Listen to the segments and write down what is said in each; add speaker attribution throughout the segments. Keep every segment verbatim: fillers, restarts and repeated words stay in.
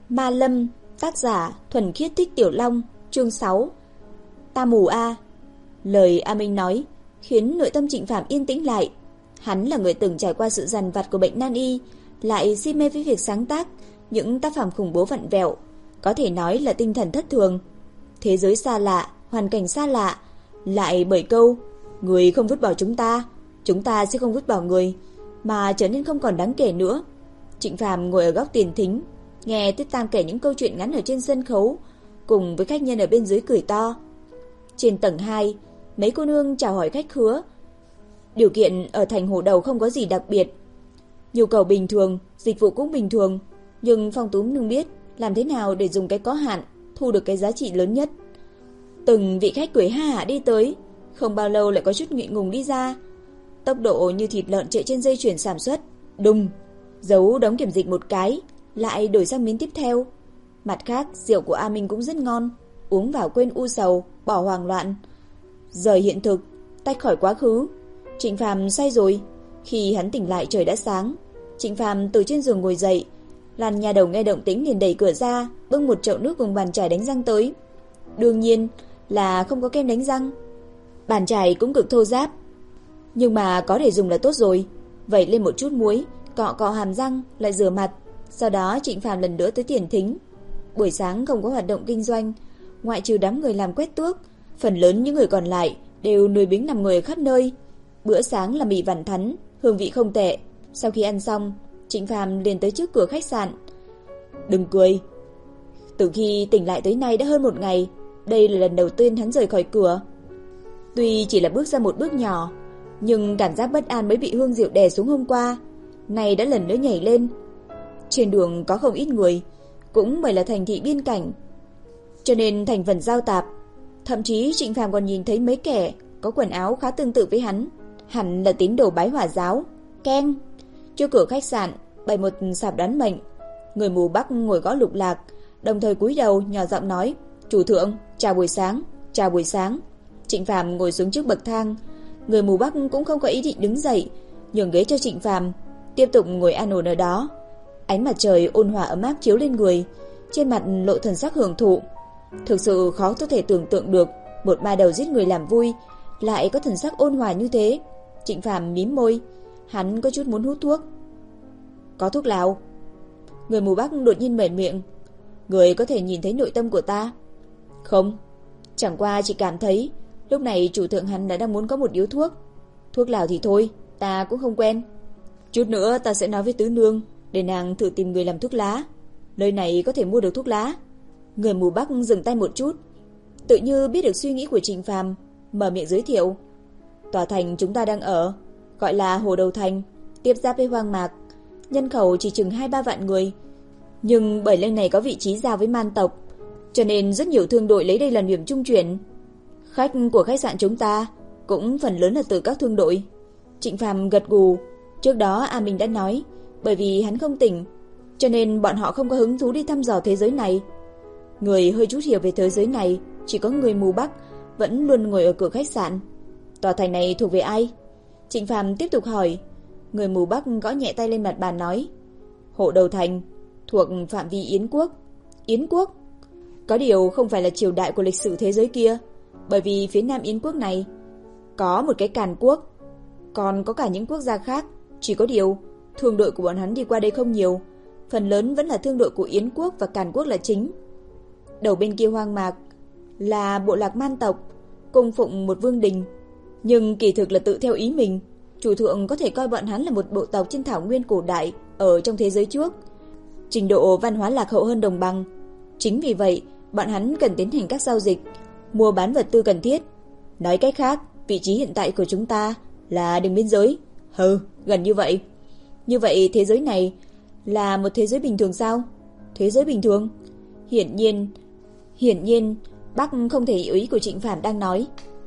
Speaker 1: Ma Lâm, tác giả Thuần Khiết Thích Tiểu Long, chương sáu. Ta mù a. Lời A Minh nói khiến nội tâm Trịnh Phàm yên tĩnh lại. Hắn là người từng trải qua sự dằn vặt của bệnh nan y, lại si mê với việc sáng tác những tác phẩm khủng bố vặn vẹo, có thể nói là tinh thần thất thường. Thế giới xa lạ, hoàn cảnh xa lạ, lại bởi câu người không vứt bỏ chúng ta, chúng ta sẽ không vứt bỏ người, mà trở nên không còn đáng kể nữa. Trịnh Phàm ngồi ở góc tiền thính, nghe Tuyết Tam kể những câu chuyện ngắn ở trên sân khấu, cùng với khách nhân ở bên dưới cười to. Trên tầng hai, mấy cô nương chào hỏi khách khứa. Điều kiện ở thành Hồ Đầu không có gì đặc biệt, nhu cầu bình thường, dịch vụ cũng bình thường, nhưng Phong Tú nương biết làm thế nào để dùng cái có hạn thu được cái giá trị lớn nhất. Từng vị khách cười ha hả đi tới, không bao lâu lại có chút ngụy ngùng đi ra. Tốc độ như thịt lợn chạy trên dây chuyền sản xuất, đùng, giấu đóng kiểm dịch một cái, lại đổi sang miếng tiếp theo. Mặt khác, rượu của A Minh cũng rất ngon, uống vào quên u sầu, bỏ hoang loạn. Rời hiện thực, tách khỏi quá khứ. Trịnh Phàm say rồi. Khi hắn tỉnh lại trời đã sáng. Trịnh Phàm từ trên giường ngồi dậy, Lan nhà đầu nghe động tĩnh liền đẩy cửa ra, bưng một chậu nước cùng bàn chải đánh răng tới. Đương nhiên là không có kem đánh răng. Bàn chải cũng cực thô ráp, nhưng mà có để dùng là tốt rồi. Vậy lên một chút muối, cọ cọ hàm răng, lại rửa mặt. Sau đó Trịnh Phàm lần nữa tới tiền thính. Buổi sáng không có hoạt động kinh doanh, ngoại trừ đám người làm quét tước, phần lớn những người còn lại đều lười biếng nằm ngồi ở khắp nơi. Bữa sáng là mì vằn thắn, hương vị không tệ. Sau khi ăn xong, Trịnh Phàm liền tới trước cửa khách sạn. Đừng cười, từ khi tỉnh lại tới nay đã hơn một ngày, đây là lần đầu tiên hắn rời khỏi cửa. Tuy chỉ là bước ra một bước nhỏ, nhưng cảm giác bất an mới bị hương rượu đè xuống hôm qua, này đã lần nữa nhảy lên. Trên đường có không ít người, cũng bởi là thành thị biên cảnh, cho nên thành phần giao tạp. Thậm chí Trịnh Phàm còn nhìn thấy mấy kẻ có quần áo khá tương tự với hắn, hẳn là tín đồ Bái Hỏa giáo. Keng, trước cửa khách sạn bày một sạp đoán mệnh. Người mù Bắc ngồi gõ lục lạc, đồng thời cúi đầu nhỏ giọng nói: "Chủ thượng, chào buổi sáng, chào buổi sáng." Trịnh Phàm ngồi xuống trước bậc thang. Người mù Bắc cũng không có ý định đứng dậy, nhường ghế cho Trịnh Phàm, tiếp tục ngồi an ổn ở đó. Ánh mặt trời ôn hòa ấm áp chiếu lên người, trên mặt lộ thần sắc hưởng thụ. Thực sự khó có thể tưởng tượng được một ma đầu giết người làm vui lại có thần sắc ôn hòa như thế. Trịnh Phàm mím môi, hắn có chút muốn hút thuốc. "Có thuốc lào?" Người mù Bắc đột nhiên mở miệng. "Người có thể nhìn thấy nội tâm của ta?" "Không, chẳng qua chỉ cảm thấy lúc này chủ thượng hắn đã đang muốn có một điếu thuốc." "Thuốc lào thì thôi, ta cũng không quen. Chút nữa ta sẽ nói với tứ nương để nàng thử tìm người làm thuốc lá. Nơi này có thể mua được thuốc lá." Người mù Bắc dừng tay một chút, tự như biết được suy nghĩ của Trịnh Phàm, mở miệng giới thiệu. "Tòa thành chúng ta đang ở gọi là Hồ Đầu Thành, tiếp giáp với hoang mạc, nhân khẩu chỉ chừng hai ba vạn người, nhưng bởi nơi này có vị trí giao với man tộc, cho nên rất nhiều thương đội lấy đây làm điểm trung chuyển. Khách của khách sạn chúng ta cũng phần lớn là từ các thương đội." Trịnh Phàm gật gù. Trước đó A Minh đã nói, bởi vì hắn không tỉnh, cho nên bọn họ không có hứng thú đi thăm dò thế giới này. Người hơi chút hiểu về thế giới này chỉ có người mù Bắc vẫn luôn ngồi ở cửa khách sạn. "Tòa thành này thuộc về ai?" Trịnh Phàm tiếp tục hỏi. Người mù Bắc gõ nhẹ tay lên mặt bàn nói: "Hộ Đầu Thành thuộc phạm vi Yến quốc." "Yến quốc?" "Có điều không phải là triều đại của lịch sử thế giới kia, bởi vì phía nam Yến quốc này có một cái Càn quốc, còn có cả những quốc gia khác. Chỉ có điều thương đội của bọn hắn đi qua đây không nhiều, phần lớn vẫn là thương đội của Yến quốc và Càn quốc là chính. Đầu bên kia hoang mạc là bộ lạc man tộc, cung phụng một vương đình, nhưng kỳ thực là tự theo ý mình. Chủ thượng có thể coi bọn hắn là một bộ tộc trên thảo nguyên cổ đại ở trong thế giới trước, trình độ văn hóa lạc hậu hơn đồng bằng. Chính vì vậy bọn hắn cần tiến hành các giao dịch, mua bán vật tư cần thiết. Nói cách khác, vị trí hiện tại của chúng ta là đường biên giới." "Hừ, gần như vậy." "Như vậy thế giới này là một thế giới bình thường sao?" "Thế giới bình thường?" Hiển nhiên, hiển nhiên Bác không thể hiểu ý của Trịnh Phàm đang nói.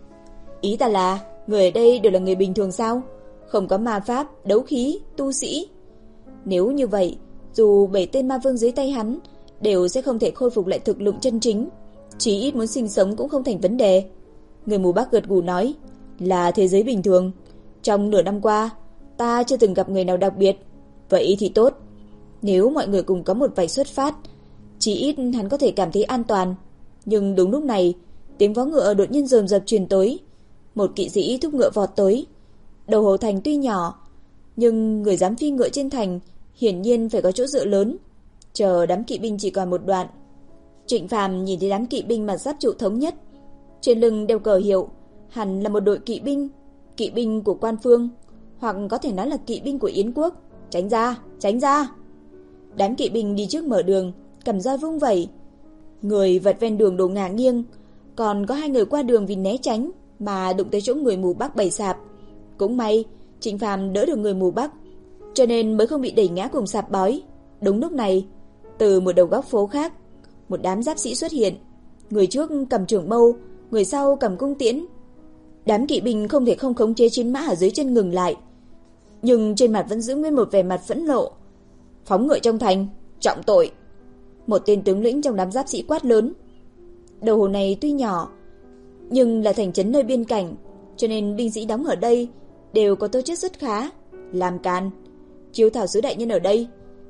Speaker 1: "Ý ta là người ở đây đều là người bình thường sao? Không có ma pháp, đấu khí, tu sĩ? Nếu như vậy, dù bảy tên ma vương dưới tay hắn đều sẽ không thể khôi phục lại thực lực chân chính, chí ít muốn sinh sống cũng không thành vấn đề." Người mù Bắc gật gù nói, "Là thế giới bình thường. Trong nửa năm qua, ta chưa từng gặp người nào đặc biệt." "Vậy thì tốt. Nếu mọi người cùng có một vạch xuất phát, Chỉ ít hắn có thể cảm thấy an toàn. Nhưng đúng lúc này, tiếng vó ngựa đột nhiên rồn rập truyền tới. Một kỵ sĩ thúc ngựa vọt tới. Đầu Hồ Thành tuy nhỏ, nhưng người dám phi ngựa trên thành hiển nhiên phải có chỗ dựa lớn. Chờ đám kỵ binh chỉ còn một đoạn, Trịnh Phàm nhìn thấy đám kỵ binh mặc giáp trụ thống nhất, trên lưng đeo cờ hiệu, hẳn là một đội kỵ binh, kỵ binh của Quan Phương, hoặc có thể nói là kỵ binh của Yến quốc. Tránh ra, tránh ra! Đám kỵ binh đi trước mở đường, cầm roi vung vẩy. Người vật ven đường đổ ngả nghiêng, còn có hai người qua đường vì né tránh mà đụng tới chỗ người mù Bắc bày sạp. Cũng may Trịnh Phàm đỡ được người mù Bắc, cho nên mới không bị đẩy ngã cùng sạp bói. Đúng lúc này, từ một đầu góc phố khác, một đám giáp sĩ xuất hiện. Người trước cầm trường mâu, người sau cầm cung tiễn. Đám kỵ binh không thể không khống chế chiến mã ở dưới chân ngừng lại, nhưng trên mặt vẫn giữ nguyên một vẻ mặt phẫn nộ. Phóng ngựa trong thành, trọng tội! Một tên tướng lĩnh trong đám giáp sĩ quát lớn. Đầu hồ này tuy nhỏ, nhưng là thành trấn nơi biên cảnh, cho nên binh sĩ đóng ở đây đều có tố chất rất khá. Làm can, chiếu thảo sứ đại nhân ở đây,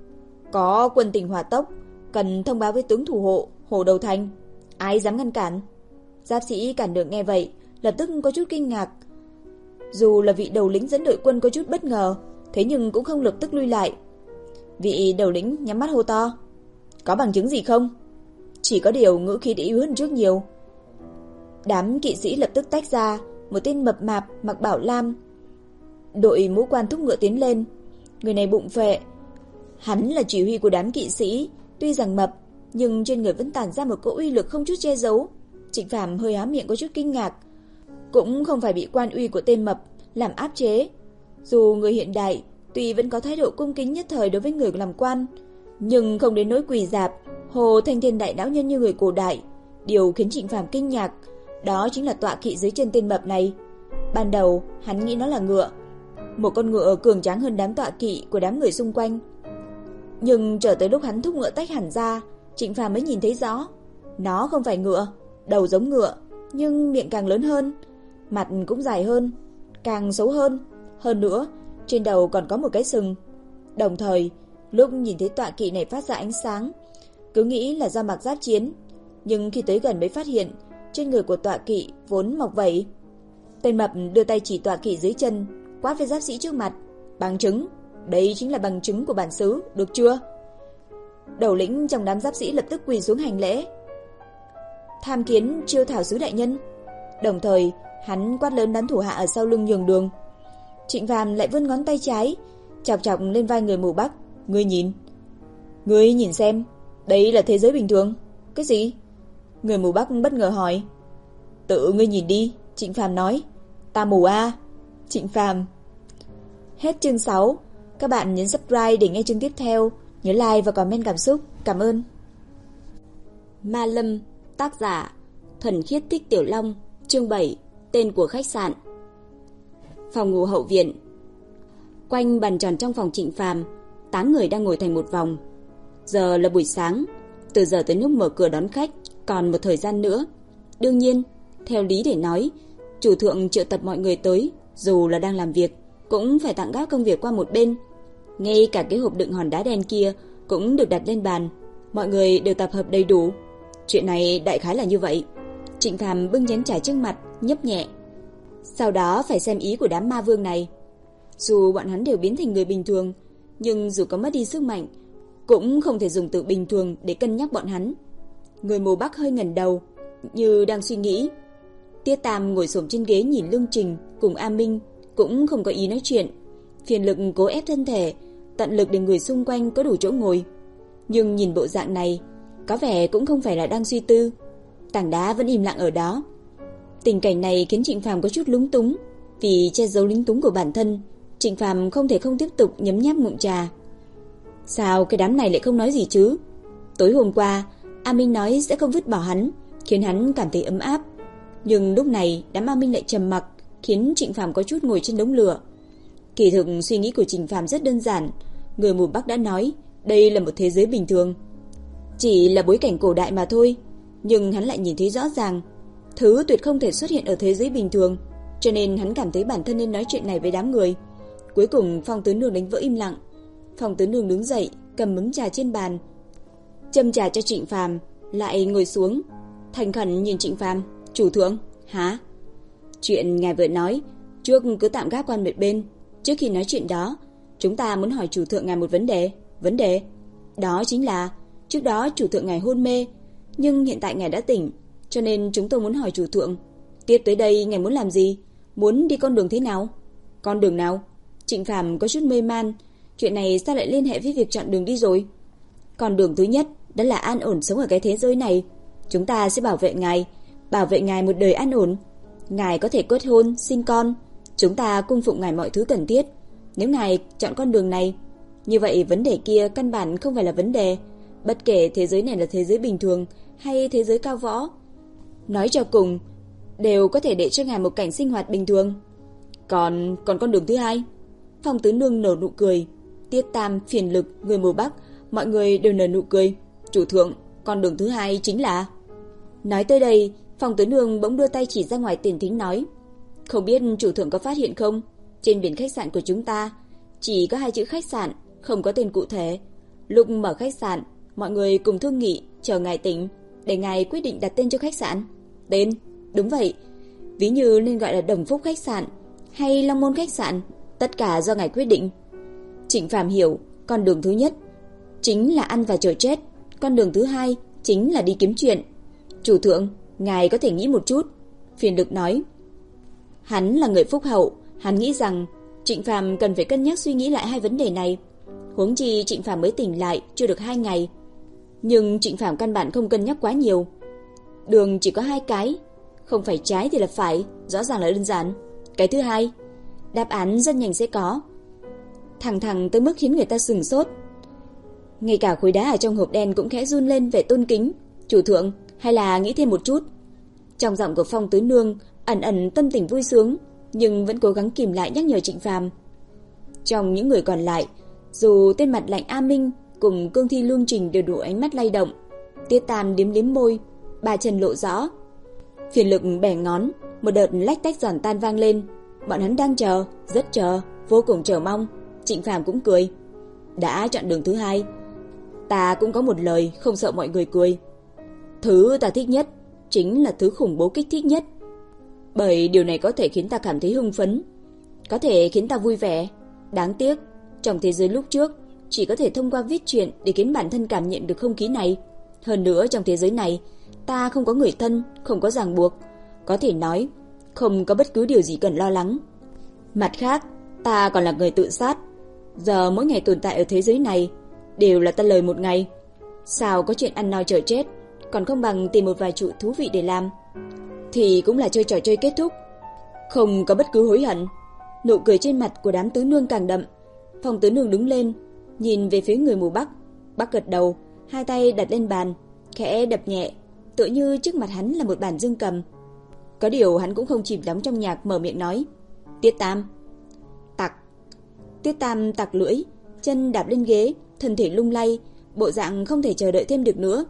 Speaker 1: có quân tình hỏa tốc, cần thông báo với tướng thủ hộ hồ đầu thành. Ai dám ngăn cản? Giáp sĩ cản đường nghe vậy, lập tức có chút kinh ngạc. Dù là vị đầu lĩnh dẫn đội quân có chút bất ngờ, thế nhưng cũng không lập tức lui lại. Vị đầu lĩnh nhắm mắt hô to. Có bằng chứng gì không? Chỉ có điều ngữ khí đã yếu hơn trước nhiều. Đám kỵ sĩ lập tức tách ra. Một tên mập mạp mặc bảo lam, đội mũ quan thúc ngựa tiến lên. Người này bụng phệ, hắn là chỉ huy của đám kỵ sĩ. Tuy rằng mập, nhưng trên người vẫn tản ra một cỗ uy lực không chút che giấu. Trịnh Phàm hơi há miệng có chút kinh ngạc. Cũng không phải bị quan uy của tên mập làm áp chế. Dù người hiện đại tuy vẫn có thái độ cung kính nhất thời đối với người làm quan, nhưng không đến nỗi quỳ dạp hồ thanh thiên đại lão nhân như người cổ đại. Điều khiến Trịnh Phàm kinh ngạc đó chính là tọa kỵ dưới chân tên mập này. Ban đầu hắn nghĩ nó là ngựa, một con ngựa cường tráng hơn đám tọa kỵ của đám người xung quanh. Nhưng chờ tới lúc hắn thúc ngựa tách hẳn ra, Trịnh Phàm mới nhìn thấy rõ. Nó không phải ngựa, đầu giống ngựa, nhưng miệng càng lớn hơn, mặt cũng dài hơn, càng xấu hơn. Hơn nữa, trên đầu còn có một cái sừng. Đồng thời, lúc nhìn thấy tọa kỵ này phát ra ánh sáng, cứ nghĩ là do mặc giáp chiến, nhưng khi tới gần mới phát hiện trên người của tọa kỵ vốn mọc vảy. Tên mập đưa tay chỉ tọa kỵ dưới chân, quát với giáp sĩ trước mặt. Bằng chứng, đây chính là bằng chứng của bản xứ, được chưa? Đầu lĩnh trong đám giáp sĩ lập tức quỳ xuống hành lễ. Tham kiến chiêu thảo sứ đại nhân. Đồng thời hắn quát lớn đám thủ hạ ở sau lưng nhường đường. Trịnh Phàm lại vươn ngón tay trái chọc chọc lên vai người mù Bắc. Ngươi nhìn, ngươi nhìn xem, đây là thế giới bình thường. Cái gì? Người mù Bắc bất ngờ hỏi. Tự ngươi nhìn đi, Trịnh Phàm nói. Ta mù à? Trịnh Phàm. Hết chương sáu. Các bạn nhấn subscribe để nghe chương tiếp theo. Nhớ like và comment cảm xúc. Cảm ơn. Ma Lâm. Tác giả Thuần Khiết Thích Tiểu Long. Chương bảy. Tên của khách sạn. Phòng ngủ hậu viện. Quanh bàn tròn trong phòng Trịnh Phàm, tám người đang ngồi thành một vòng. Giờ là buổi sáng, từ giờ tới lúc mở cửa đón khách còn một thời gian nữa. Đương nhiên, theo lý để nói, chủ thượng triệu tập mọi người tới, dù là đang làm việc, cũng phải tạm gác công việc qua một bên. Ngay cả cái hộp đựng hòn đá đen kia cũng được đặt lên bàn. Mọi người đều tập hợp đầy đủ. Chuyện này đại khái là như vậy. Trịnh Phàm bưng chén trà trước mặt, nhấp nhẹ. Sau đó phải xem ý của đám ma vương này. Dù bọn hắn đều biến thành người bình thường, nhưng dù có mất đi sức mạnh, cũng không thể dùng từ bình thường để cân nhắc bọn hắn. Người mù Bắc hơi ngẩng đầu, như đang suy nghĩ. Tiết Tam ngồi xổm trên ghế nhìn Lương Trình cùng A Minh, cũng không có ý nói chuyện. Phiền lực cố ép thân thể, tận lực để người xung quanh có đủ chỗ ngồi. Nhưng nhìn bộ dạng này, có vẻ cũng không phải là đang suy tư. Tảng đá vẫn im lặng ở đó. Tình cảnh này khiến Trịnh Phàm có chút lúng túng. Vì che giấu lúng túng của bản thân, Trịnh Phàm không thể không tiếp tục nhấm nháp ngụm trà. Sao cái đám này lại không nói gì chứ? Tối hôm qua A Minh nói sẽ không vứt bỏ hắn, khiến hắn cảm thấy ấm áp. Nhưng lúc này đám A Minh lại trầm mặc, khiến Trịnh Phàm có chút ngồi trên đống lửa. Kỳ thực suy nghĩ của Trịnh Phàm rất đơn giản. Người mù Bắc đã nói đây là một thế giới bình thường, chỉ là bối cảnh cổ đại mà thôi. Nhưng hắn lại nhìn thấy rõ ràng thứ tuyệt không thể xuất hiện ở thế giới bình thường, cho nên hắn cảm thấy bản thân nên nói chuyện này với đám người. Cuối cùng Phong Tứ Nương đánh vỡ im lặng. Phong Tứ Nương đứng dậy, cầm mứng trà trên bàn. châm trà cho Trịnh Phàm, lại ngồi xuống, thành khẩn nhìn Trịnh Phàm, "Chủ thượng, hả? Chuyện ngài vừa nói, trước cứ tạm gác qua một bên. Trước khi nói chuyện đó, chúng ta muốn hỏi chủ thượng ngài một vấn đề. Vấn đề đó chính là trước đó chủ thượng ngài hôn mê, nhưng hiện tại ngài đã tỉnh, cho nên chúng tôi muốn hỏi chủ thượng, tiếp tới đây ngài muốn làm gì? Muốn đi con đường thế nào?" "Con đường nào?" Trịnh Phàm có chút mê man, chuyện này sao lại liên hệ với việc chọn đường đi rồi? "Con đường thứ nhất, đó là an ổn sống ở cái thế giới này. Chúng ta sẽ bảo vệ ngài, bảo vệ ngài một đời an ổn. Ngài có thể kết hôn, sinh con, chúng ta cung phụng ngài mọi thứ cần thiết. Nếu ngài chọn con đường này, như vậy vấn đề kia căn bản không phải là vấn đề, bất kể thế giới này là thế giới bình thường hay thế giới cao võ. Nói cho cùng, đều có thể để cho ngài một cảnh sinh hoạt bình thường. Còn còn con đường thứ hai?" Phong Tứ Nương nở nụ cười, Tiết Tam, Phiền Lực, người mù Bắc, mọi người đều nở nụ cười. "Chủ thượng, con đường thứ hai chính là..." Nói tới đây, Phong Tứ Nương bỗng đưa tay chỉ ra ngoài tiền thính nói, "Không biết chủ thượng có phát hiện không, trên biển khách sạn của chúng ta chỉ có hai chữ khách sạn, không có tên cụ thể. Lúc mở khách sạn, mọi người cùng thương nghị chờ ngài tỉnh để ngài quyết định đặt tên cho khách sạn." "Tên?" "Đúng vậy, ví như nên gọi là Đồng Phúc khách sạn hay Long Môn khách sạn, tất cả do ngài quyết định." Trịnh Phàm hiểu, con đường thứ nhất chính là ăn và chờ chết, con đường thứ hai chính là đi kiếm chuyện. "Chủ thượng, ngài có thể nghĩ một chút." Phiền Lực nói. Hắn là người phúc hậu, hắn nghĩ rằng Trịnh Phàm cần phải cân nhắc suy nghĩ lại hai vấn đề này. Huống chi Trịnh Phàm mới tỉnh lại chưa được hai ngày, nhưng Trịnh Phàm căn bản không cân nhắc quá nhiều. Đường chỉ có hai cái, không phải trái thì là phải, rõ ràng là đơn giản. Cái thứ hai, đáp án rất nhanh sẽ có, thẳng thẳng tới mức khiến người ta sửng sốt. Ngay cả khối đá ở trong hộp đen cũng khẽ run lên vẻ tôn kính. "Chủ thượng, hay là nghĩ thêm một chút?" Trong giọng của Phong Tứ Nương ẩn ẩn tâm tình vui sướng, nhưng vẫn cố gắng kìm lại nhắc nhở Trịnh Phàm. Trong những người còn lại, dù tên mặt lạnh A Minh cùng Cương Thi Lương Trình đều đủ ánh mắt lay động. Tiết Tam liếm liếm môi, ba chân lộ rõ. Phiền Lực bẻ ngón, một đợt lách tách giòn tan vang lên. Bọn hắn đang chờ, rất chờ, vô cùng chờ mong. Trịnh Phàm cũng cười. "Đã chọn đường thứ hai, ta cũng có một lời không sợ mọi người cười. Thứ ta thích nhất chính là thứ khủng bố kích thích nhất, bởi điều này có thể khiến ta cảm thấy hưng phấn, có thể khiến ta vui vẻ. Đáng tiếc, trong thế giới lúc trước chỉ có thể thông qua viết truyện để khiến bản thân cảm nhận được không khí này. Hơn nữa trong thế giới này, ta không có người thân, không có ràng buộc, có thể nói không có bất cứ điều gì cần lo lắng. Mặt khác, ta còn là người tự sát. Giờ mỗi ngày tồn tại ở thế giới này đều là ta lời một ngày. Sao có chuyện ăn no chờ chết, còn không bằng tìm một vài chuyện thú vị để làm, thì cũng là chơi trò chơi kết thúc, không có bất cứ hối hận." Nụ cười trên mặt của đám tứ nương càng đậm. Phong Tứ Nương đứng lên, nhìn về phía người mù Bắc. Bắc gật đầu, hai tay đặt lên bàn, khẽ đập nhẹ, tựa như trước mặt hắn là một bản dương cầm. Có điều hắn cũng không chìm đắm trong nhạc, mở miệng nói, "Tiết Tam." Tặc. Tiết Tam tặc lưỡi, chân đạp lên ghế, thân thể lung lay, bộ dạng không thể chờ đợi thêm được nữa.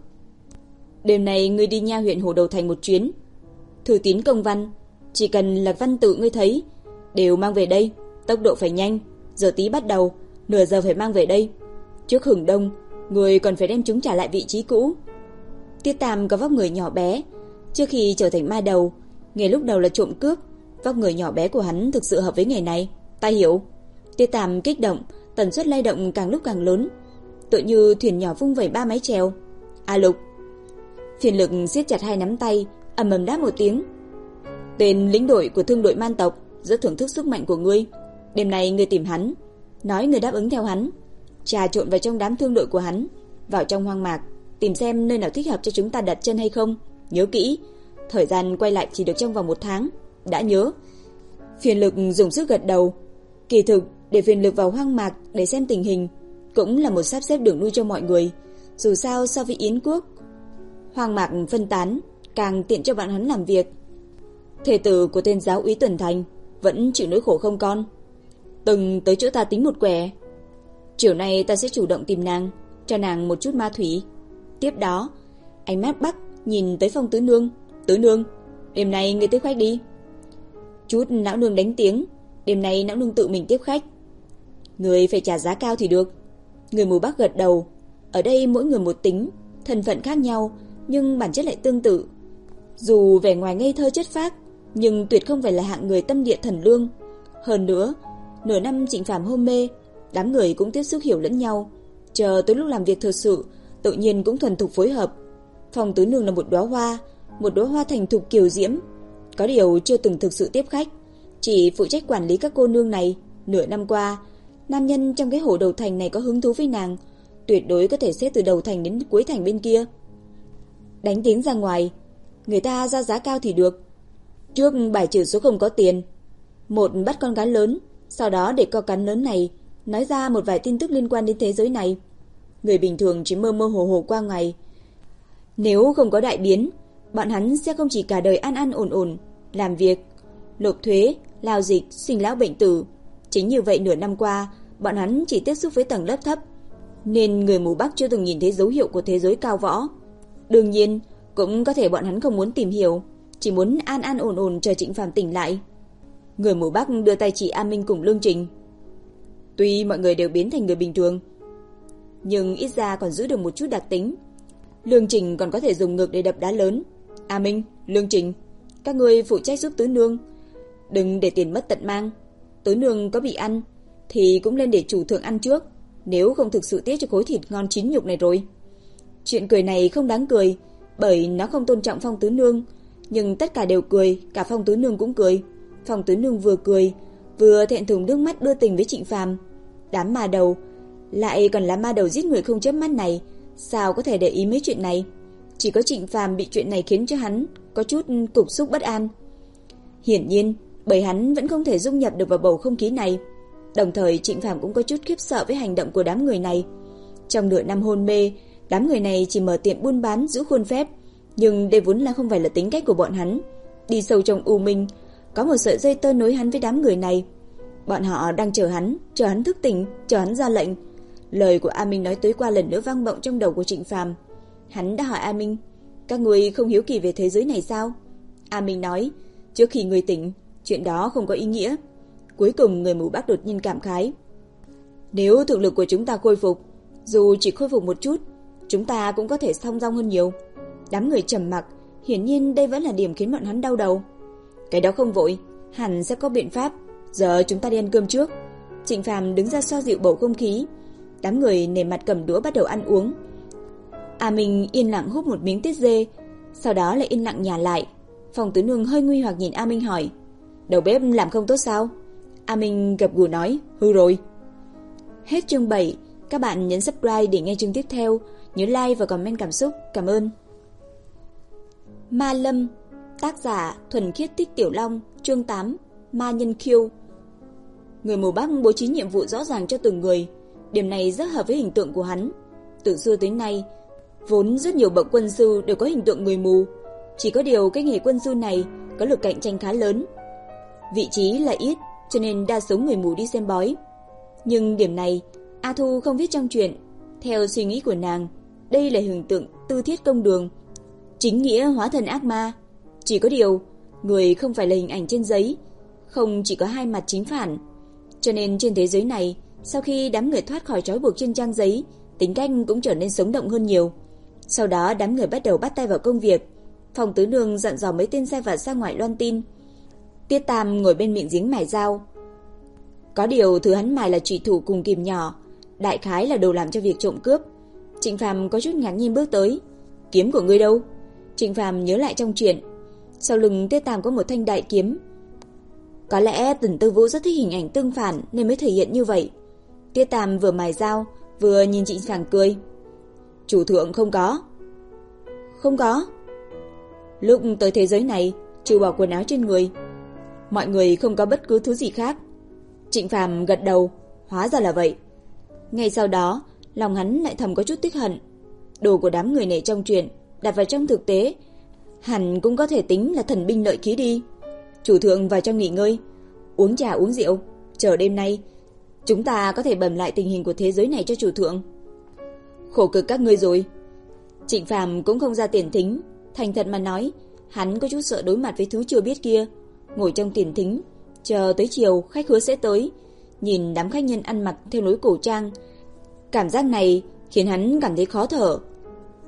Speaker 1: "Đêm nay ngươi đi nha huyện Hồ Đầu Thành một chuyến. Thư tín công văn, chỉ cần là văn tự ngươi thấy đều mang về đây, tốc độ phải nhanh, giờ tí bắt đầu, nửa giờ phải mang về đây. Trước hừng đông, ngươi còn phải đem chúng trả lại vị trí cũ." Tiết Tam có vóc người nhỏ bé, trước khi trở thành ma đầu, nghề lúc đầu là trộm cướp, vóc người nhỏ bé của hắn thực sự hợp với nghề này. "Ta hiểu." Tiết Tam kích động, tần suất lay động càng lúc càng lớn, tựa như thuyền nhỏ vung vẩy ba mái chèo. "A Lục." Phiền Lực siết chặt hai nắm tay, ầm ầm đáp một tiếng. "Tên lĩnh đội của thương đội man tộc rất thưởng thức sức mạnh của ngươi. Đêm nay ngươi tìm hắn, nói ngươi đáp ứng theo hắn, trà trộn vào trong đám thương đội của hắn, vào trong hoang mạc, tìm xem nơi nào thích hợp cho chúng ta đặt chân hay không. Nhớ kỹ, thời gian quay lại chỉ được trong vòng một tháng. Đã nhớ?" Phiền Lực dùng sức gật đầu. Kỳ thực, để Phiền Lực vào hoang mạc để xem tình hình cũng là một sắp xếp đường lui cho mọi người. Dù sao so với Yến Quốc, hoang mạc phân tán càng tiện cho bọn hắn làm việc. Thể tử của tên giáo úy Tuần Thành vẫn chịu nỗi khổ không con, từng tới chỗ ta tính một quẻ. Chiều nay ta sẽ chủ động tìm nàng, cho nàng một chút ma thủy. Tiếp đó, ánh mắt Bắc nhìn tới Phong Tứ Nương. "Tứ Nương, đêm nay ngươi tiếp khách đi." Chút lão nương đánh tiếng, "Đêm nay lão nương tự mình tiếp khách." "Ngươi phải trả giá cao thì được." Người mù Bắc gật đầu. Ở đây mỗi người một tính, thân phận khác nhau nhưng bản chất lại tương tự. Dù vẻ ngoài ngây thơ chất phác, nhưng tuyệt không phải là hạng người tâm địa thần lương. Hơn nữa, nửa năm Trịnh Phàm hôn mê, đám người cũng tiếp xúc hiểu lẫn nhau, chờ tới lúc làm việc thực sự, tự nhiên cũng thuần thục phối hợp. Phong tứ nương là một đóa hoa, một đóa hoa thành thục kiều diễm, có điều chưa từng thực sự tiếp khách, chỉ phụ trách quản lý các cô nương này. Nửa năm qua, nam nhân trong cái hồ đầu thành này có hứng thú với nàng, tuyệt đối có thể xếp từ đầu thành đến cuối thành bên kia. Đánh tiếng ra ngoài, người ta ra giá cao thì được. Trước bài trừ số không có tiền, một bắt con cá lớn, sau đó để con cá lớn này nói ra một vài tin tức liên quan đến thế giới này. Người bình thường chỉ mơ mơ hồ hồ qua ngày. Nếu không có đại biến, bọn hắn sẽ không chỉ cả đời an an ổn ổn, làm việc, nộp thuế, lao dịch, sinh lão bệnh tử. Chính như vậy nửa năm qua, bọn hắn chỉ tiếp xúc với tầng lớp thấp, nên người mù Bắc chưa từng nhìn thấy dấu hiệu của thế giới cao võ. Đương nhiên, cũng có thể bọn hắn không muốn tìm hiểu, chỉ muốn an an ổn ổn chờ Trịnh Phàm tỉnh lại. Người mù Bắc đưa tay chỉ A Minh cùng Lương Trình. Tuy mọi người đều biến thành người bình thường, nhưng ít ra còn giữ được một chút đặc tính. Lương Trình còn có thể dùng ngực để đập đá lớn. A Minh, Lương Trình, các ngươi phụ trách giúp tứ nương, đừng để tiền mất tật mang. Tứ nương có bị ăn thì cũng lên để chủ thượng ăn trước, nếu không thực sự tiếc cho khối thịt ngon chín nhục này rồi. Chuyện cười này không đáng cười, bởi nó không tôn trọng Phong tứ nương, nhưng tất cả đều cười, cả Phong tứ nương cũng cười. Phong tứ nương vừa cười, vừa thẹn thùng nước mắt đưa tình với Trịnh Phàm. Đám ma đầu, lại còn là ma đầu giết người không chớp mắt này, sao có thể để ý mấy chuyện này? Chỉ có Trịnh Phàm bị chuyện này khiến cho hắn có chút cục xúc bất an. Hiển nhiên, bởi hắn vẫn không thể dung nhập được vào bầu không khí này. Đồng thời Trịnh Phàm cũng có chút khiếp sợ với hành động của đám người này. Trong nửa năm hôn mê, đám người này chỉ mở tiệm buôn bán giữ khuôn phép, nhưng đây vốn là không phải là tính cách của bọn hắn. Đi sâu trong u minh, có một sợi dây tơ nối hắn với đám người này. Bọn họ đang chờ hắn, chờ hắn thức tỉnh, chờ hắn ra lệnh. Lời của A Minh nói tới qua lần nữa vang vọng trong đầu của Trịnh Phàm. Hắn đã hỏi A Minh, các người không hiếu kỳ về thế giới này sao? A Minh nói, trước khi người tỉnh, chuyện đó không có ý nghĩa. Cuối cùng người mù Bắc đột nhiên cảm khái, nếu thực lực của chúng ta khôi phục, dù chỉ khôi phục một chút, chúng ta cũng có thể song dong hơn nhiều. Đám người trầm mặc, hiển nhiên đây vẫn là điểm khiến bọn hắn đau đầu. Cái đó không vội, hẳn sẽ có biện pháp. Giờ chúng ta đi ăn cơm trước. Trịnh Phàm đứng ra xoa dịu bầu không khí. Đám người nề mặt cầm đũa bắt đầu ăn uống. A Minh yên lặng húp một miếng tiết dê, sau đó lại yên lặng nhả lại. Phong tứ nương hơi nguy hoặc nhìn A Minh hỏi, đầu bếp làm không tốt sao? A Minh gật gù nói, hư rồi. Hết chương bảy. Các bạn nhấn subscribe để nghe chương tiếp theo. Nhớ like và comment cảm xúc. Cảm ơn. Ma Lâm, tác giả Thuần Khiết Tích Tiểu Long, chương tám. Ma Nhân Khiêu. Người mù Bắc bố trí nhiệm vụ rõ ràng cho từng người, điểm này rất hợp với hình tượng của hắn. Từ xưa tới nay, vốn rất nhiều bậc quân sư đều có hình tượng người mù, chỉ có điều cái nghề quân sư này có lực cạnh tranh khá lớn. Vị trí là ít, cho nên đa số người mù đi xem bói. Nhưng điểm này A Thu không viết trong truyện. Theo suy nghĩ của nàng, đây là hình tượng tư thiết công đường, chính nghĩa hóa thần ác ma. Chỉ có điều, người không phải là hình ảnh trên giấy, không chỉ có hai mặt chính phản. Cho nên trên thế giới này, sau khi đám người thoát khỏi trói buộc trên trang giấy, tính cách cũng trở nên sống động hơn nhiều. Sau đó đám người bắt đầu bắt tay vào công việc. Phong tứ nương dặn dò mấy tên sai vặt ra ngoài loan tin. Tiết Tam ngồi bên miệng giếng mài dao. Có điều thứ hắn mài là chủy thủ cùng kìm nhỏ, đại khái là đồ làm cho việc trộm cướp. Trịnh Phàm có chút ngạc nhiên bước tới. Kiếm của ngươi đâu? Trịnh Phàm nhớ lại trong truyện, sau lưng Tiết Tam có một thanh đại kiếm. Có lẽ Tần Tư Vũ rất thích hình ảnh tương phản nên mới thể hiện như vậy. Tiết Tam vừa mài dao vừa nhìn Trịnh Phàm cười. Chủ thượng không có. Không có. Lúc tới thế giới này, trừ bỏ quần áo trên người, mọi người không có bất cứ thứ gì khác. Trịnh Phàm gật đầu, hóa ra là vậy. Ngay sau đó, lòng hắn lại thầm có chút tiếc hận. Đồ của đám người này trong truyện đặt vào trong thực tế, hẳn cũng có thể tính là thần binh lợi khí đi. Chủ thượng vào trong nghỉ ngơi, uống trà uống rượu, chờ đêm nay chúng ta có thể bẩm lại tình hình của thế giới này cho chủ thượng. Khổ cực các ngươi rồi. Trịnh Phàm cũng không ra tiền thính, thành thật mà nói, hắn có chút sợ đối mặt với thứ chưa biết kia. Ngồi trong tiền thính, chờ tới chiều khách hứa sẽ tới, nhìn đám khách nhân ăn mặc theo lối cổ trang, cảm giác này khiến hắn cảm thấy khó thở.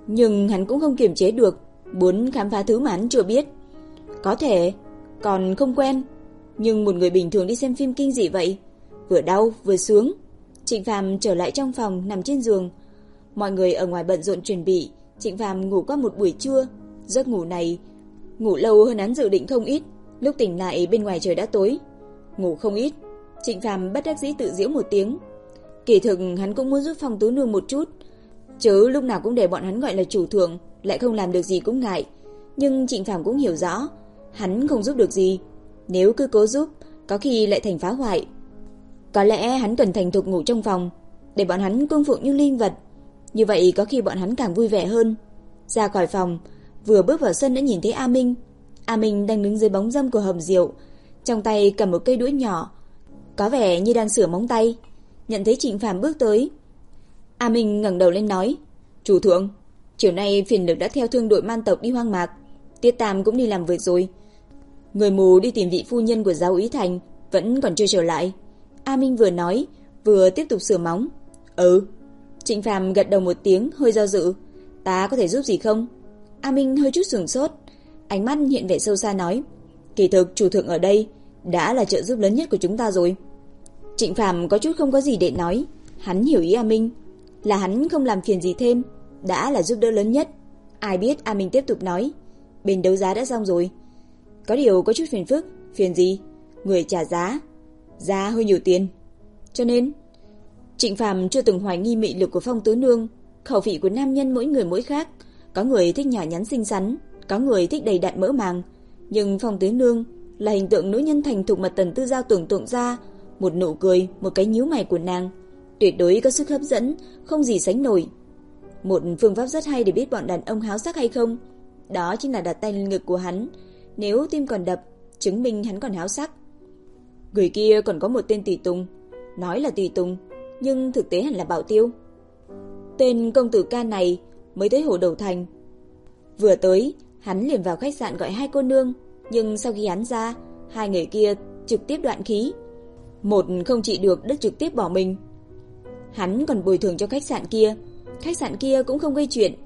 Speaker 1: Nhưng hắn cũng không kiềm chế được, muốn khám phá thứ mà hắn chưa biết. Có thể còn không quen, nhưng một người bình thường đi xem phim kinh dị vậy, vừa đau vừa sướng. Trịnh Phàm trở lại trong phòng, nằm trên giường. Mọi người ở ngoài bận rộn chuẩn bị, Trịnh Phàm ngủ qua một buổi trưa. Giấc ngủ này ngủ lâu hơn hắn dự định không ít. Lúc tỉnh lại bên ngoài trời đã tối. Ngủ không ít, Trịnh Phàm bất đắc dĩ tự giễu một tiếng. Kỳ thực hắn cũng muốn giúp Phong Tú Nương một chút, chứ lúc nào cũng để bọn hắn gọi là chủ thượng, lại không làm được gì cũng ngại. Nhưng Trịnh Phàm cũng hiểu rõ, hắn không giúp được gì, nếu cứ cố giúp, có khi lại thành phá hoại. Có lẽ hắn cần thành thục ngủ trong phòng, để bọn hắn cung phụng như linh vật. Như vậy có khi bọn hắn càng vui vẻ hơn. Ra khỏi phòng, vừa bước vào sân đã nhìn thấy A Minh. A Minh đang đứng dưới bóng râm của hầm rượu, trong tay cầm một cây đũa nhỏ, có vẻ như đang sửa móng tay. Nhận thấy Trịnh Phàm bước tới, A Minh ngẩng đầu lên nói: "Chủ thượng, chiều nay phiền lực đã theo thương đội man tộc đi hoang mạc, Tiết Tam cũng đi làm việc rồi. Người mù đi tìm vị phu nhân của giáo úy Thành vẫn còn chưa trở lại." A Minh vừa nói, vừa tiếp tục sửa móng. "Ừ." Trịnh Phàm gật đầu một tiếng, hơi do dự. "Ta có thể giúp gì không?" A Minh hơi chút sửng sốt, ánh mắt hiện vẻ sâu xa nói: "Kỳ thực chủ thượng ở đây đã là trợ giúp lớn nhất của chúng ta rồi." Trịnh Phàm có chút không có gì để nói, hắn hiểu ý A Minh, là hắn không làm phiền gì thêm, đã là giúp đỡ lớn nhất. Ai biết A Minh tiếp tục nói: "Bên đấu giá đã xong rồi. Có điều có chút phiền phức." "Phiền gì?" "Người trả giá, giá hơi nhiều tiền." Cho nên Trịnh Phàm chưa từng hoài nghi mị lực của Phong Tứ Nương. Khẩu vị của nam nhân mỗi người mỗi khác, có người thích nhỏ nhắn xinh xắn, có người thích đầy đặn mỡ màng, nhưng Phong Tứ Nương là hình tượng nữ nhân thành thục mà Tần Tư Giao tưởng tượng ra. Một nụ cười, một cái nhíu mày của nàng tuyệt đối có sức hấp dẫn không gì sánh nổi. Một phương pháp rất hay để biết bọn đàn ông háo sắc hay không, đó chính là đặt tay lên ngực của hắn, nếu tim còn đập, chứng minh hắn còn háo sắc. Người kia còn có một tên tùy tùng, nói là tùy tùng, nhưng thực tế hẳn là bảo tiêu. Tên công tử ca này mới tới Hồ Đầu Thành. Vừa tới, hắn liền vào khách sạn gọi hai cô nương, nhưng sau khi hắn ra, hai người kia trực tiếp đoạn khí. Một không trị được đã trực tiếp bỏ mình. Hắn còn bồi thường cho khách sạn kia, khách sạn kia cũng không gây chuyện.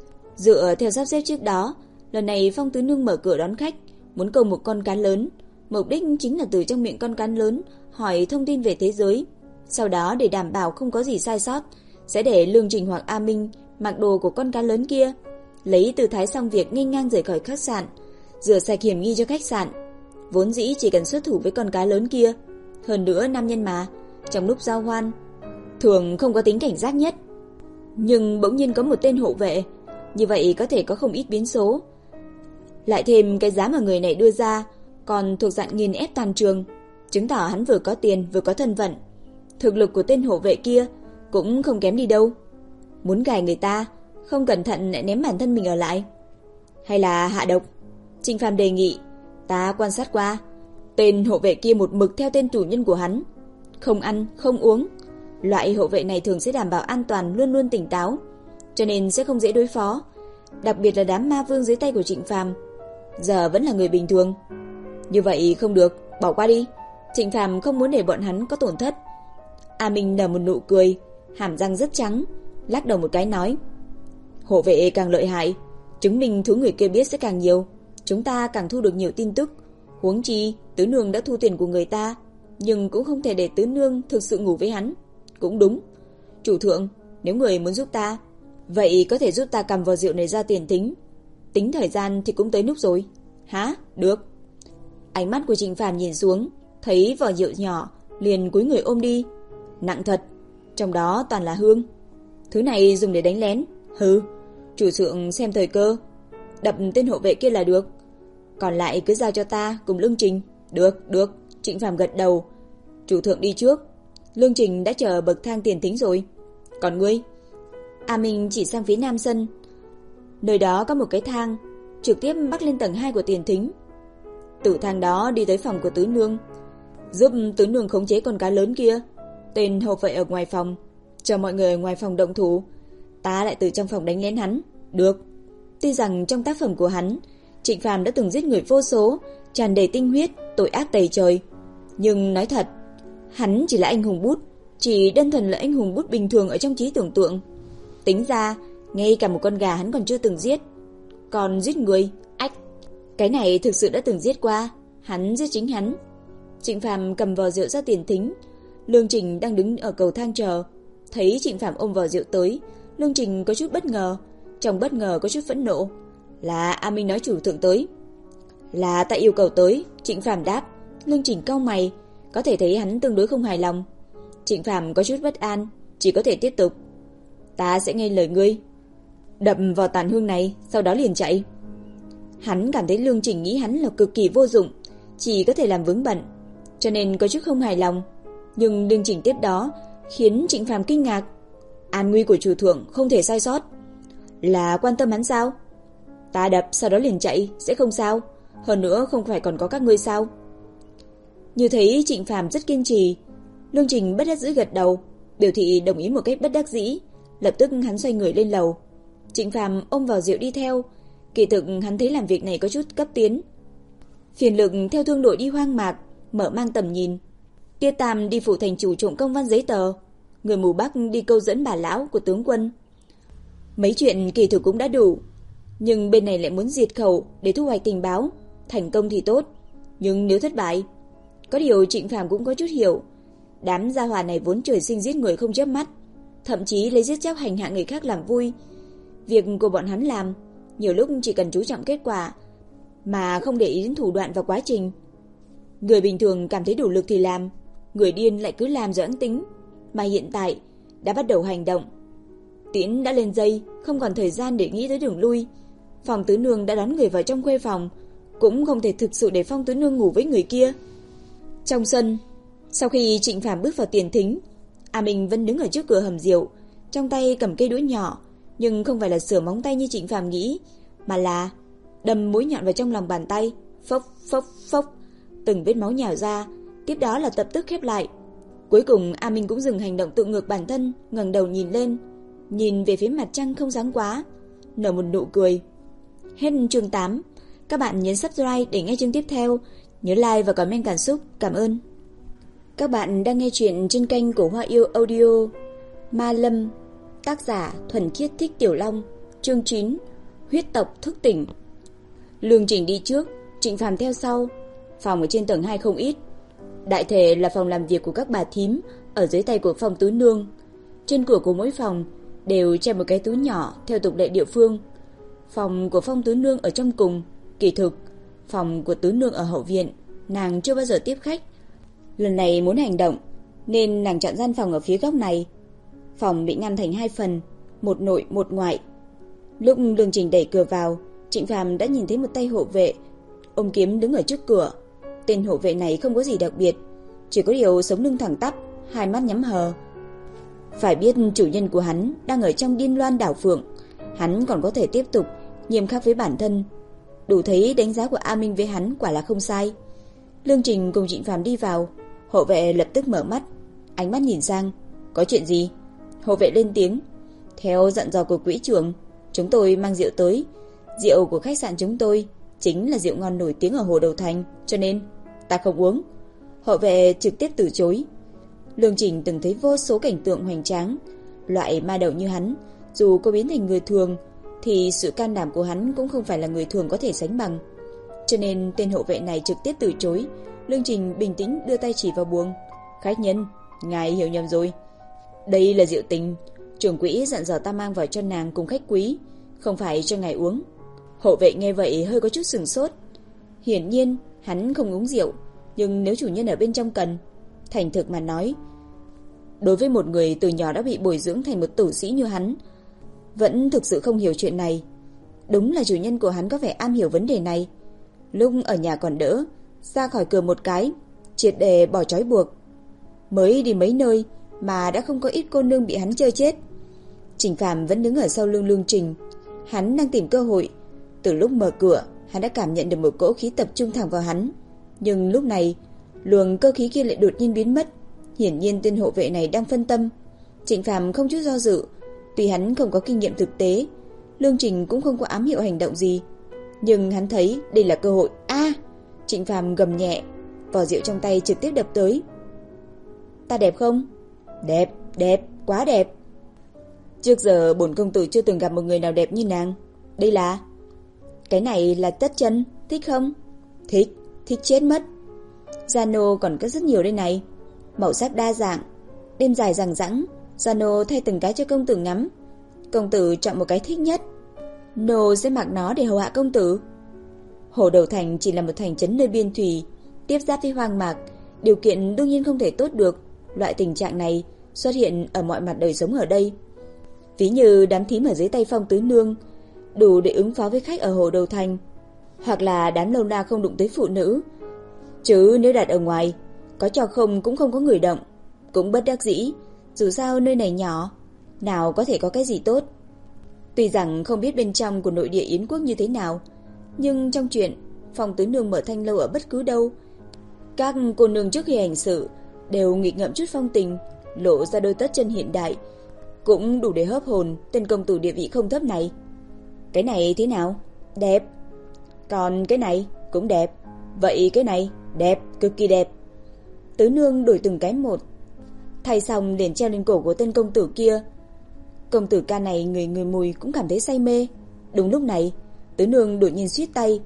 Speaker 1: Dựa theo sắp xếp trước đó, lần này Phong Tứ Nương mở cửa đón khách, muốn câu một con cá lớn, mục đích chính là từ trong miệng con cá lớn hỏi thông tin về thế giới. Sau đó để đảm bảo không có gì sai sót, sẽ để Lương Trình hoặc A Minh mặc đồ của con cá lớn kia, lấy tư thái xong việc nghênh ngang rời khỏi khách sạn, rửa sạch hiểm nghi cho khách sạn. Vốn dĩ chỉ cần xuất thủ với con cá lớn kia. Hơn nữa nam nhân mà, trong lúc giao hoan thường không có tính cảnh giác nhất. Nhưng bỗng nhiên có một tên hộ vệ, như vậy có thể có không ít biến số. Lại thêm cái giá mà người này đưa ra còn thuộc dạng nghiền ép toàn trường, chứng tỏ hắn vừa có tiền vừa có thân phận. Thực lực của tên hộ vệ kia cũng không kém đi đâu. Muốn gài người ta, không cẩn thận lại ném bản thân mình ở lại. Hay là hạ độc? Trịnh Phàm đề nghị. Ta quan sát qua, tên hộ vệ kia một mực theo tên chủ nhân của hắn, không ăn, không uống. Loại hộ vệ này thường sẽ đảm bảo an toàn, luôn luôn tỉnh táo, cho nên sẽ không dễ đối phó. Đặc biệt là đám ma vương dưới tay của Trịnh Phàm, giờ vẫn là người bình thường. Như vậy không được, bỏ qua đi. Trịnh Phàm không muốn để bọn hắn có tổn thất. A Minh nở một nụ cười, hàm răng rất trắng, lắc đầu một cái nói: hộ vệ càng lợi hại, chứng minh thứ người kia biết sẽ càng nhiều, chúng ta càng thu được nhiều tin tức. Huống chi Tứ Nương đã thu tiền của người ta, nhưng cũng không thể để Tứ Nương thực sự ngủ với hắn. Cũng đúng. Chủ thượng, nếu người muốn giúp ta, vậy có thể giúp ta cầm vò rượu này ra tiền tính. Tính thời gian thì cũng tới lúc rồi. Hả? Được. Ánh mắt của Trịnh Phàm nhìn xuống, thấy vò rượu nhỏ, liền cúi người ôm đi. Nặng thật, trong đó toàn là hương. Thứ này dùng để đánh lén. Hừ, chủ thượng xem thời cơ, đập tên hộ vệ kia là được. Còn lại cứ giao cho ta cùng Lương Trình. Được, được. Trịnh Phàm gật đầu. Chủ thượng đi trước, Lương Trình đã chờ bậc thang tiền thính rồi. Còn ngươi? A Minh chỉ sang phía nam sân. Nơi đó có một cái thang trực tiếp bắc lên tầng hai của tiền thính. Từ thang đó đi tới phòng của Tứ Nương, giúp Tứ Nương khống chế con cá lớn kia. Tên hộ vệ ở ngoài phòng, chờ mọi người ở ngoài phòng động thủ, ta lại từ trong phòng đánh lén hắn. Được. Tuy rằng trong tác phẩm của hắn, Trịnh Phàm đã từng giết người vô số, tràn đầy tinh huyết, tội ác tày trời, nhưng nói thật, hắn chỉ là anh hùng bút, chỉ đơn thuần là anh hùng bút bình thường ở trong trí tưởng tượng. Tính ra, Ngay cả một con gà hắn còn chưa từng giết. Còn giết người, ách, cái này thực sự đã từng giết qua. Hắn giết chính hắn. Trịnh Phàm cầm vò rượu ra tiền thính. Lương Trình đang đứng ở cầu thang chờ, thấy Trịnh Phàm ôm vò rượu tới, Lương Trình có chút bất ngờ, trong bất ngờ có chút phẫn nộ. Là A Minh nói chủ thượng tới. Là ta yêu cầu tới, Trịnh Phàm đáp. Lương Trình cau mày, có thể thấy hắn tương đối không hài lòng. Trịnh Phàm có chút bất an, chỉ có thể tiếp tục. Ta sẽ nghe lời ngươi. Đập vào tàn hương này, sau đó liền chạy. Hắn cảm thấy Lương Trình nghĩ hắn là cực kỳ vô dụng, chỉ có thể làm vướng bận, cho nên có chút không hài lòng. Nhưng Lương Trình tiếp đó khiến Trịnh Phàm kinh ngạc. An nguy của chủ thượng không thể sai sót. Là quan tâm hắn sao? Ta đập sau đó liền chạy, sẽ không sao. Hơn nữa không phải còn có các ngươi sao? Như thấy Trịnh Phàm rất kiên trì, Lương Trình bất đắc dĩ gật đầu, biểu thị đồng ý một cách bất đắc dĩ. Lập tức hắn xoay người lên lầu. Trịnh Phàm ôm vào rượu đi theo. Kỳ thực hắn thấy làm việc này có chút cấp tiến. Phiền lực theo thương đội đi hoang mạc, mở mang tầm nhìn. Tia Tam đi phủ thành chủ trộm công văn giấy tờ. Người mù Bắc đi câu dẫn bà lão của tướng quân. Mấy chuyện kỳ thực cũng đã đủ, nhưng bên này lại muốn diệt khẩu để thu hoạch tình báo. Thành công thì tốt, nhưng nếu thất bại. Có điều Trịnh Phàm cũng có chút hiểu. Đám gia hỏa này vốn trời sinh giết người không chớp mắt, thậm chí lấy giết chóc hành hạ người khác làm vui. Việc của bọn hắn làm nhiều lúc chỉ cần chú trọng kết quả, mà không để ý đến thủ đoạn và quá trình. Người bình thường cảm thấy đủ lực thì làm, người điên lại cứ làm rồi ẵng tính. Mà hiện tại đã bắt đầu hành động. Tiễn đã lên dây, không còn thời gian để nghĩ tới đường lui. Phong tứ nương đã đón người vào trong khuê phòng, cũng không thể thực sự để Phong tứ nương ngủ với người kia. Trong sân, sau khi Trịnh Phàm bước vào tiền thính, A Minh vẫn đứng ở trước cửa hầm rượu, trong tay cầm cây đũa nhỏ, nhưng không phải là sửa móng tay như Trịnh Phàm nghĩ, mà là đâm mũi nhọn vào trong lòng bàn tay. Phốc phốc phốc, từng vết máu nhào ra, tiếp đó là tập tức khép lại. Cuối cùng A Minh cũng dừng hành động tự ngược bản thân, ngẩng đầu nhìn lên, nhìn về phía mặt trăng không sáng quá, nở một nụ cười. Hết chương tám. Các bạn nhấn subscribe để nghe chương tiếp theo, nhớ like và comment cảm xúc. Cảm ơn. Các bạn đang nghe chuyện trên kênh của Hoa Yêu Audio. Ma Lâm, tác giả Thuần Khiết Thích Tiểu Long, chương chín, huyết tộc thức tỉnh. Lương Trình đi trước, Trịnh Phàm theo sau. Phòng ở trên tầng hai không ít. Đại thể là phòng làm việc của các bà thím ở dưới tay của Phong tứ nương. Trên cửa của mỗi phòng đều treo một cái túi nhỏ theo tục lệ địa phương. Phòng của Phong tứ nương ở trong cùng. Kỳ thực, phòng của tứ nương ở hậu viện, nàng chưa bao giờ tiếp khách. Lần này muốn hành động nên nàng chọn gian phòng ở phía góc này. Phòng bị ngăn thành hai phần, một nội một ngoại. Lúc Lương Trình đẩy cửa vào, Trịnh Phàm đã nhìn thấy một tay hộ vệ ôm kiếm đứng ở trước cửa. Tên hộ vệ này không có gì đặc biệt, chỉ có điều sống lưng thẳng tắp, hai mắt nhắm hờ. Phải biết chủ nhân của hắn đang ở trong điên loan đảo phượng, hắn còn có thể tiếp tục nghiêm khắc với bản thân, đủ thấy đánh giá của A Minh với hắn quả là không sai. Lương Trình cùng Trịnh Phàm đi vào, hộ vệ lập tức mở mắt, ánh mắt nhìn sang. Có chuyện gì? Hộ vệ lên tiếng. Theo dặn dò của quỹ trưởng, chúng tôi mang rượu tới. Rượu của khách sạn chúng tôi chính là rượu ngon nổi tiếng ở Hồ Đầu Thành, cho nên ta không uống. Hộ vệ trực tiếp từ chối. Lương Trình từng thấy vô số cảnh tượng hoành tráng. Loại ma đầu như hắn, dù có biến thành người thường, thì sự can đảm của hắn cũng không phải là người thường có thể sánh bằng. Cho nên tên hộ vệ này trực tiếp từ chối. Lương Trình bình tĩnh đưa tay chỉ vào buồng. Khách nhân, ngài hiểu nhầm rồi. Đây là rượu tình, trưởng quỹ dặn dò ta mang vào cho nàng cùng khách quý, không phải cho ngài uống. Hộ vệ nghe vậy hơi có chút sửng sốt. Hiển nhiên hắn không uống rượu, nhưng nếu chủ nhân ở bên trong cần, thành thực mà nói, đối với một người từ nhỏ đã bị bồi dưỡng thành một tử sĩ như hắn, vẫn thực sự không hiểu chuyện này. Đúng là chủ nhân của hắn có vẻ am hiểu vấn đề này. Lúc ở nhà còn đỡ, ra khỏi cửa một cái, triệt để bỏ trói buộc. Mới đi mấy nơi mà đã không có ít cô nương bị hắn chơi chết. Trịnh Phàm vẫn đứng ở sau lưng Lương Trình, hắn đang tìm cơ hội. Từ lúc mở cửa, hắn đã cảm nhận được một cỗ khí tập trung thẳng vào hắn. Nhưng lúc này, luồng cơ khí kia lại đột nhiên biến mất. Hiển nhiên tên hộ vệ này đang phân tâm. Trịnh Phàm không chút do dự. Tuy hắn không có kinh nghiệm thực tế, Lương Trình cũng không có ám hiệu hành động gì, nhưng hắn thấy đây là cơ hội. A! À, Trịnh Phàm gầm nhẹ, vò rượu trong tay trực tiếp đập tới. Ta đẹp không? Đẹp, đẹp, quá đẹp. Trước giờ bổn công tử chưa từng gặp một người nào đẹp như nàng. Đây là... Cái này là tất chân, thích không? Thích, thích chết mất. Giano còn có rất nhiều đây này. Màu sắc đa dạng, đêm dài rằng rẵng. Giano thay từng cái cho công tử ngắm. Công tử chọn một cái thích nhất. Nô sẽ mặc nó để hầu hạ công tử. Hồ Đầu Thành chỉ là một thành trấn nơi biên thủy, tiếp giáp với hoang mạc, điều kiện đương nhiên không thể tốt được. Loại tình trạng này xuất hiện ở mọi mặt đời sống ở đây. Ví như đám thím ở dưới tay Phong Tứ Nương, đủ để ứng phó với khách ở Hồ Đầu Thành, hoặc là đám lâu na không đụng tới phụ nữ. Chứ nếu đặt ở ngoài, có cho không cũng không có người động. Cũng bất đắc dĩ, dù sao nơi này nhỏ, nào có thể có cái gì tốt. Tuy rằng không biết bên trong của nội địa Yến quốc như thế nào, nhưng trong chuyện Phong Tứ Nương mở thanh lâu ở bất cứ đâu, các cô nương trước khi hành sự đều nghịch ngợm chút phong tình, lộ ra đôi tất chân hiện đại, cũng đủ để hấp hồn tên công tử địa vị không thấp này. Cái này thế nào? Đẹp. Còn cái này cũng đẹp. Vậy cái này đẹp, cực kỳ đẹp. Tứ Nương đổi từng cái một, thay xong liền treo lên cổ của tên công tử kia. Công tử ca này người người mùi cũng cảm thấy say mê. Đúng lúc này, Tứ Nương đột nhiên suýt tay.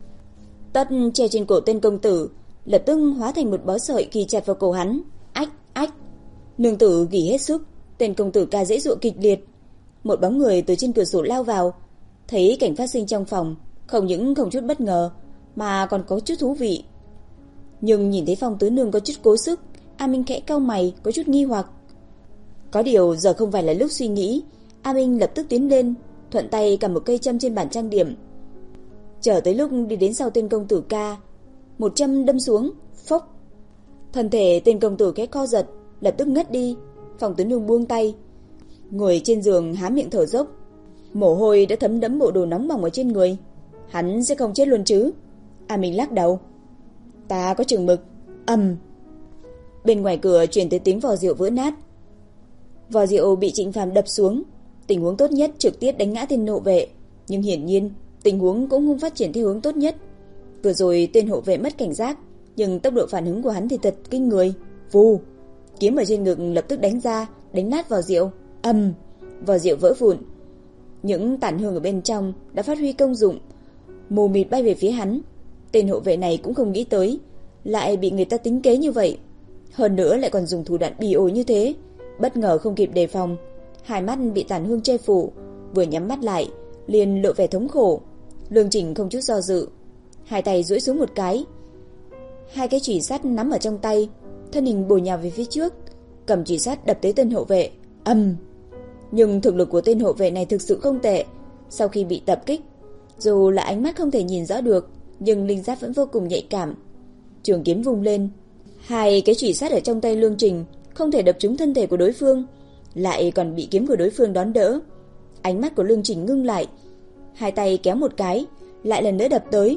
Speaker 1: Tất treo trên cổ tên công tử lập tức hóa thành một bó sợi kỳ chặt vào cổ hắn. Ách, ách. Nương tử gỉ hết sức, tên công tử ca dễ dụa kịch liệt. Một bóng người từ trên cửa sổ lao vào, thấy cảnh phát sinh trong phòng, không những không chút bất ngờ mà còn có chút thú vị. Nhưng nhìn thấy Phong Tứ Nương có chút cố sức, A Minh khẽ cau mày, có chút nghi hoặc. Có điều giờ không phải là lúc suy nghĩ, A Minh lập tức tiến lên, thuận tay cầm một cây châm trên bàn trang điểm. Chờ tới lúc đi đến sau tên công tử ca, một châm đâm xuống, phốc. Thân thể tên công tử khẽ co giật, lập tức ngất đi. Phong Tứ Nương buông tay, ngồi trên giường há miệng thở dốc. Mồ hôi đã thấm đẫm bộ đồ nóng bỏng ở trên người. Hắn sẽ không chết luôn chứ? A Minh lắc đầu. Ta có chừng mực. Ầm. Bên ngoài cửa truyền tới tiếng vò rượu vỡ nát. Vò rượu bị Trịnh Phàm đập xuống. Tình huống tốt nhất trực tiếp đánh ngã tên hộ vệ, nhưng hiển nhiên tình huống cũng không phát triển theo hướng tốt nhất. Vừa rồi tên hộ vệ mất cảnh giác, nhưng tốc độ phản ứng của hắn thì thật kinh người. Vù, kiếm ở trên ngực lập tức đánh ra, đánh nát vò rượu. Ầm, vò rượu vỡ vụn. Những tàn hương ở bên trong đã phát huy công dụng, mù mịt bay về phía hắn. Tên hộ vệ này cũng không nghĩ tới lại bị người ta tính kế như vậy, hơn nữa lại còn dùng thủ đoạn bỉ ổi như thế. Bất ngờ không kịp đề phòng, hai mắt bị tàn hương che phủ, vừa nhắm mắt lại liền lộ vẻ thống khổ. Lương Trình không chút do dự, hai tay duỗi xuống một cái, hai cái chùy sắt nắm ở trong tay, thân hình bổ nhào về phía trước, cầm chùy sắt đập tới tên hộ vệ. Ầm. Nhưng thực lực của tên hộ vệ này thực sự không tệ. Sau khi bị tập kích, dù là ánh mắt không thể nhìn rõ được, nhưng linh giác vẫn vô cùng nhạy cảm. Trường kiếm vung lên, hai cái chùy sắt ở trong tay Lương Trình không thể đập trúng thân thể của đối phương, lại còn bị kiếm của đối phương đón đỡ. Ánh mắt của Lương Trình ngưng lại, hai tay kéo một cái, lại lần nữa đập tới.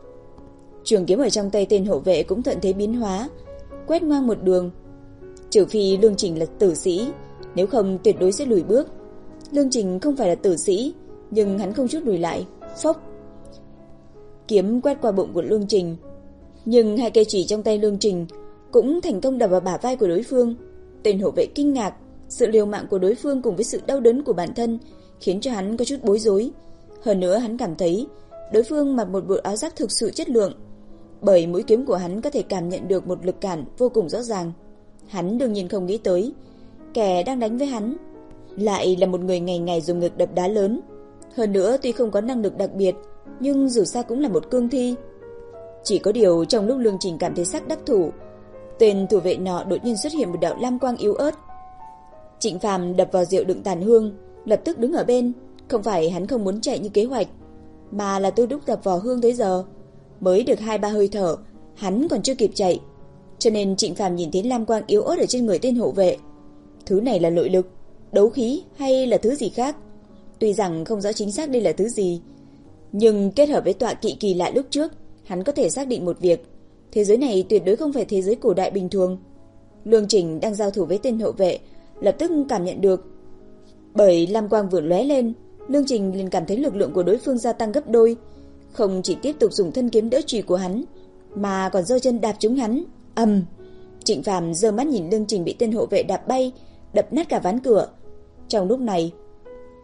Speaker 1: Trường kiếm ở trong tay tên hộ vệ cũng thuận thế biến hóa, quét ngang một đường. Trừ phi Lương Trình là tử sĩ, nếu không tuyệt đối sẽ lùi bước. Lương Trình không phải là tử sĩ, nhưng hắn không chút lùi lại. Phốc. Kiếm quét qua bụng của Lương Trình, nhưng hai cây chùy trong tay Lương Trình cũng thành công đập vào bả vai của đối phương. Tên hộ vệ kinh ngạc, sự liều mạng của đối phương cùng với sự đau đớn của bản thân khiến cho hắn có chút bối rối. Hơn nữa hắn cảm thấy đối phương mặc một bộ áo giáp thực sự chất lượng, bởi mũi kiếm của hắn có thể cảm nhận được một lực cản vô cùng rõ ràng. Hắn đương nhiên không nghĩ tới kẻ đang đánh với hắn lại là một người ngày ngày dùng ngực đập đá lớn. Hơn nữa tuy không có năng lực đặc biệt, nhưng dù sao cũng là một cương thi. Chỉ có điều trong lúc Lương Trình cảm thấy sắc đắc thủ, tên thủ vệ nọ đột nhiên xuất hiện một đạo lam quang yếu ớt. Trịnh Phàm đập vào rượu đựng tàn hương, lập tức đứng ở bên. Không phải hắn không muốn chạy như kế hoạch, mà là tôi đúc đập vào hương tới giờ mới được hai ba hơi thở, hắn còn chưa kịp chạy. Cho nên Trịnh Phàm nhìn thấy lam quang yếu ớt ở trên người tên hộ vệ. Thứ này là nội lực, đấu khí hay là thứ gì khác? Tuy rằng không rõ chính xác đây là thứ gì, nhưng kết hợp với tọa kỵ kỳ lạ lúc trước, hắn có thể xác định một việc: thế giới này tuyệt đối không phải thế giới cổ đại bình thường. Lương Trình đang giao thủ với tên hộ vệ, lập tức cảm nhận được. Bởi lam quang vừa lóe lên, Lương Trình liền cảm thấy lực lượng của đối phương gia tăng gấp đôi, không chỉ tiếp tục dùng thân kiếm đỡ chùy của hắn, mà còn giơ chân đạp trúng hắn. Ầm. Trịnh Phàm giơ mắt nhìn Lương Trình bị tên hộ vệ đạp bay, đập nát cả ván cửa. Trong lúc này,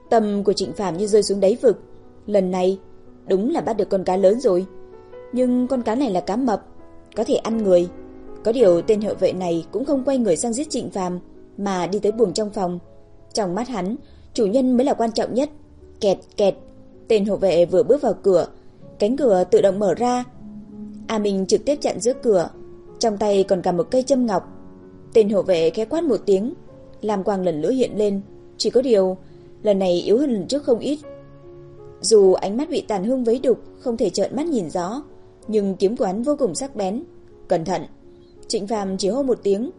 Speaker 1: Tâm của Trịnh Phàm như rơi xuống đáy vực. Lần này đúng là bắt được con cá lớn rồi. Nhưng con cá này là cá mập, có thể ăn người. Có điều tên hộ vệ này cũng không quay người sang giết Trịnh Phàm, mà đi tới buồng trong phòng. Trong mắt hắn, chủ nhân mới là quan trọng nhất. Kẹt kẹt, tên hộ vệ vừa bước vào cửa, cánh cửa tự động mở ra. A Minh trực tiếp chặn giữa cửa, trong tay còn cầm một cây châm ngọc. Tên hộ vệ khẽ quát một tiếng, lam quang lần nữa hiện lên, chỉ có điều lần này yếu hơn lần trước không ít. Dù ánh mắt bị tàn hương vấy đục, không thể trợn mắt nhìn rõ, nhưng kiếm của hắn vô cùng sắc bén. Cẩn thận! Trịnh Phàm chỉ hô một tiếng.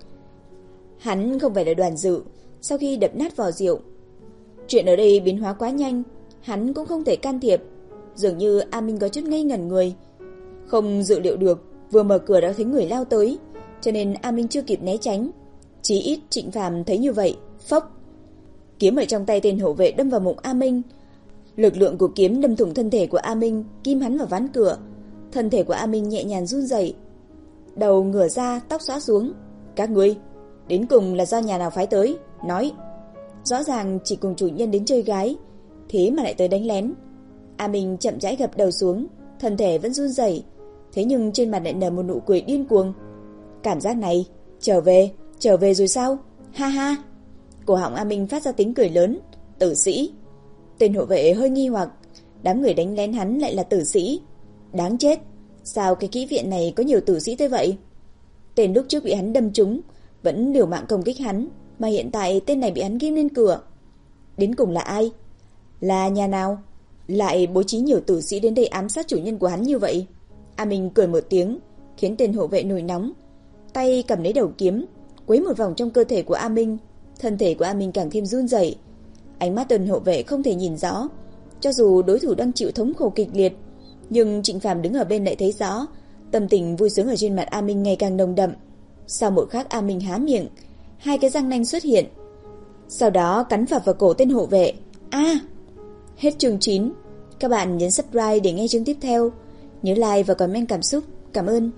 Speaker 1: Hắn không phải là Đoàn Dự, sau khi đập nát vò rượu. Chuyện ở đây biến hóa quá nhanh, hắn cũng không thể can thiệp. Dường như A Minh có chút ngây ngẩn người, không dự liệu được vừa mở cửa đã thấy người lao tới, cho nên A Minh chưa kịp né tránh. Chí ít Trịnh Phàm thấy như vậy. Phốc! Kiếm ở trong tay tên hộ vệ đâm vào bụng A Minh. Lực lượng của kiếm đâm thủng thân thể của A Minh, kim hắn vào ván cửa. Thân thể của A Minh nhẹ nhàng run rẩy, đầu ngửa ra, tóc xõa xuống. Các ngươi đến cùng là do nhà nào phái tới? Nói. Rõ ràng chỉ cùng chủ nhân đến chơi gái, thế mà lại tới đánh lén. A Minh chậm rãi gập đầu xuống, thân thể vẫn run rẩy, thế nhưng trên mặt lại nở một nụ cười điên cuồng. Cảm giác này, trở về, trở về rồi sao? Ha ha. Cổ họng A Minh phát ra tiếng cười lớn. Tử sĩ. Tên hộ vệ hơi nghi hoặc, đám người đánh lén hắn lại là tử sĩ. Đáng chết, sao cái kỹ viện này có nhiều tử sĩ tới vậy? Tên lúc trước bị hắn đâm trúng vẫn liều mạng công kích hắn, mà hiện tại tên này bị hắn ghim lên cửa. Đến cùng là ai? Là nhà nào lại bố trí nhiều tử sĩ đến đây ám sát chủ nhân của hắn như vậy? A Minh cười một tiếng, khiến tên hộ vệ nổi nóng, tay cầm lấy đầu kiếm, quấy một vòng trong cơ thể của A Minh. Thân thể của A Minh càng thêm run rẩy. Ánh mắt tên hộ vệ không thể nhìn rõ, cho dù đối thủ đang chịu thống khổ kịch liệt, nhưng Trịnh Phàm đứng ở bên lại thấy rõ, tâm tình vui sướng ở trên mặt A Minh ngày càng nồng đậm. Sau một khắc, A Minh há miệng, hai cái răng nanh xuất hiện, sau đó cắn phập vào cổ tên hộ vệ. A! À! Hết chương chín. Các bạn nhấn subscribe để nghe chương tiếp theo. Nhớ like và comment cảm xúc. Cảm ơn.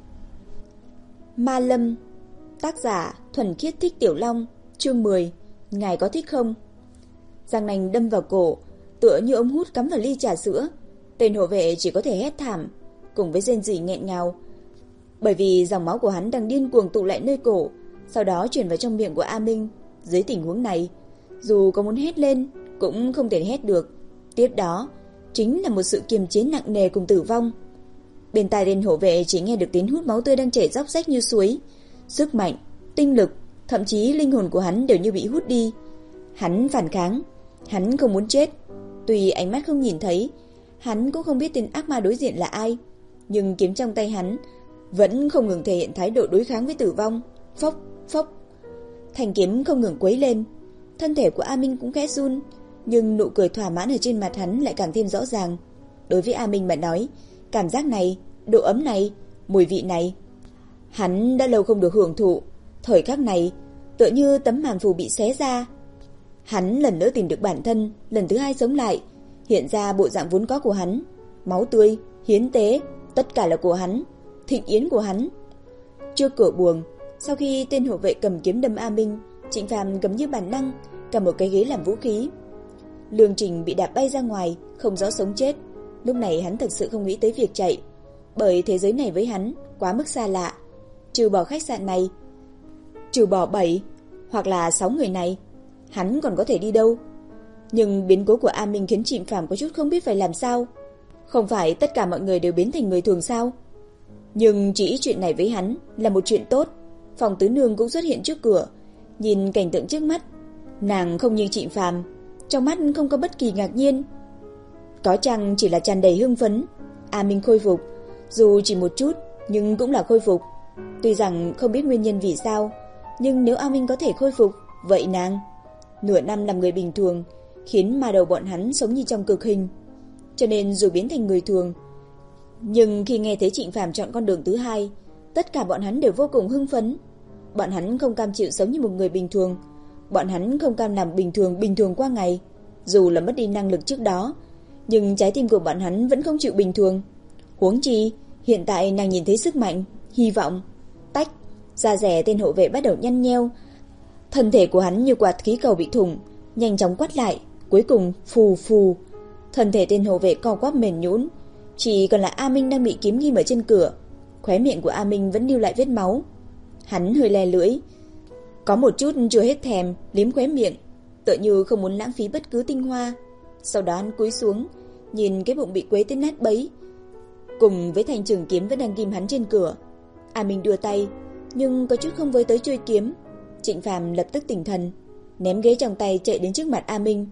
Speaker 1: Ma Lâm. Tác giả Thuần Khiết Thích Tiểu Long. Chương mười. Ngài có thích không? Răng nanh đâm vào cổ, tựa như ống hút cắm vào ly trà sữa. Tên hộ vệ chỉ có thể hét thảm, cùng với rên rỉ nghẹn ngào, bởi vì dòng máu của hắn đang điên cuồng tụ lại nơi cổ, sau đó truyền vào trong miệng của A Minh. Dưới tình huống này, dù có muốn hét lên cũng không thể hét được. Tiếp đó chính là một sự kiềm chế nặng nề cùng tử vong. Bên tai tên hộ vệ chỉ nghe được tiếng hút máu tươi đang chảy róc rách như suối. Sức mạnh, tinh lực, thậm chí linh hồn của hắn đều như bị hút đi. Hắn phản kháng, hắn không muốn chết. Tuy ánh mắt không nhìn thấy, hắn cũng không biết tên ác ma đối diện là ai, nhưng kiếm trong tay hắn vẫn không ngừng thể hiện thái độ đối kháng với tử vong. Phốc, phốc. Thanh kiếm không ngừng quấy lên. Thân thể của A Minh cũng khẽ run, nhưng nụ cười thỏa mãn ở trên mặt hắn lại càng thêm rõ ràng. Đối với A Minh mà nói, cảm giác này, độ ấm này, mùi vị này, hắn đã lâu không được hưởng thụ. Thời khắc này, tựa như tấm màn phù bị xé ra. Hắn lần nữa tìm được bản thân, lần thứ hai sống lại, hiện ra bộ dạng vốn có của hắn. Máu tươi, hiến tế, tất cả là của hắn, thịnh yến của hắn. Trước cửa buồng, sau khi tên hộ vệ cầm kiếm đâm A Minh, Trịnh Phàm cầm như bản năng cầm một cái ghế làm vũ khí. Lương Trình bị đạp bay ra ngoài, không rõ sống chết. Lúc này hắn thực sự không nghĩ tới việc chạy, bởi thế giới này với hắn quá mức xa lạ. Trừ bỏ khách sạn này, trừ bỏ bảy hoặc là sáu người này, hắn còn có thể đi đâu? Nhưng biến cố của A Minh khiến Trịnh Phàm có chút không biết phải làm sao. Không phải tất cả mọi người đều biến thành người thường sao? Nhưng chỉ chuyện này với hắn là một chuyện tốt. Phòng tứ nương cũng xuất hiện trước cửa, nhìn cảnh tượng trước mắt, nàng không như Trịnh Phàm, trong mắt không có bất kỳ ngạc nhiên, có chăng chỉ là tràn đầy hưng phấn. A Minh khôi phục, dù chỉ một chút nhưng cũng là khôi phục. Tuy rằng không biết nguyên nhân vì sao, nhưng nếu A Minh có thể khôi phục, vậy nàng nửa năm làm người bình thường khiến ma đầu bọn hắn sống như trong cực hình. Cho nên dù biến thành người thường, nhưng khi nghe thấy Trịnh Phàm chọn con đường thứ hai, tất cả bọn hắn đều vô cùng hưng phấn. Bọn hắn không cam chịu sống như một người bình thường, bọn hắn không cam làm bình thường bình thường qua ngày. Dù là mất đi năng lực trước đó, nhưng trái tim của bọn hắn vẫn không chịu bình thường. Huống chi hiện tại nàng nhìn thấy sức mạnh, hy vọng. Tách, da rẻ tên hộ vệ bắt đầu nhăn nheo, thân thể của hắn như quạt khí cầu bị thủng, nhanh chóng quắt lại, Cuối cùng phù phù, thân thể tên hộ vệ co quắp mềm nhũn, chỉ còn là A Minh đang bị kiếm ghim ở trên cửa. Khóe miệng của A Minh vẫn lưu lại vết máu. Hắn hơi le lưỡi, có một chút chưa hết thèm, liếm khóe miệng, tựa như không muốn lãng phí bất cứ tinh hoa. Sau đó hắn cúi xuống, nhìn cái bụng bị quấy tới nát bấy, cùng với thanh trường kiếm vẫn đang ghim hắn trên cửa. A Minh đưa tay, nhưng có chút không với tới chuôi kiếm. Trịnh Phàm lập tức tỉnh thần, ném ghế trong tay chạy đến trước mặt A Minh.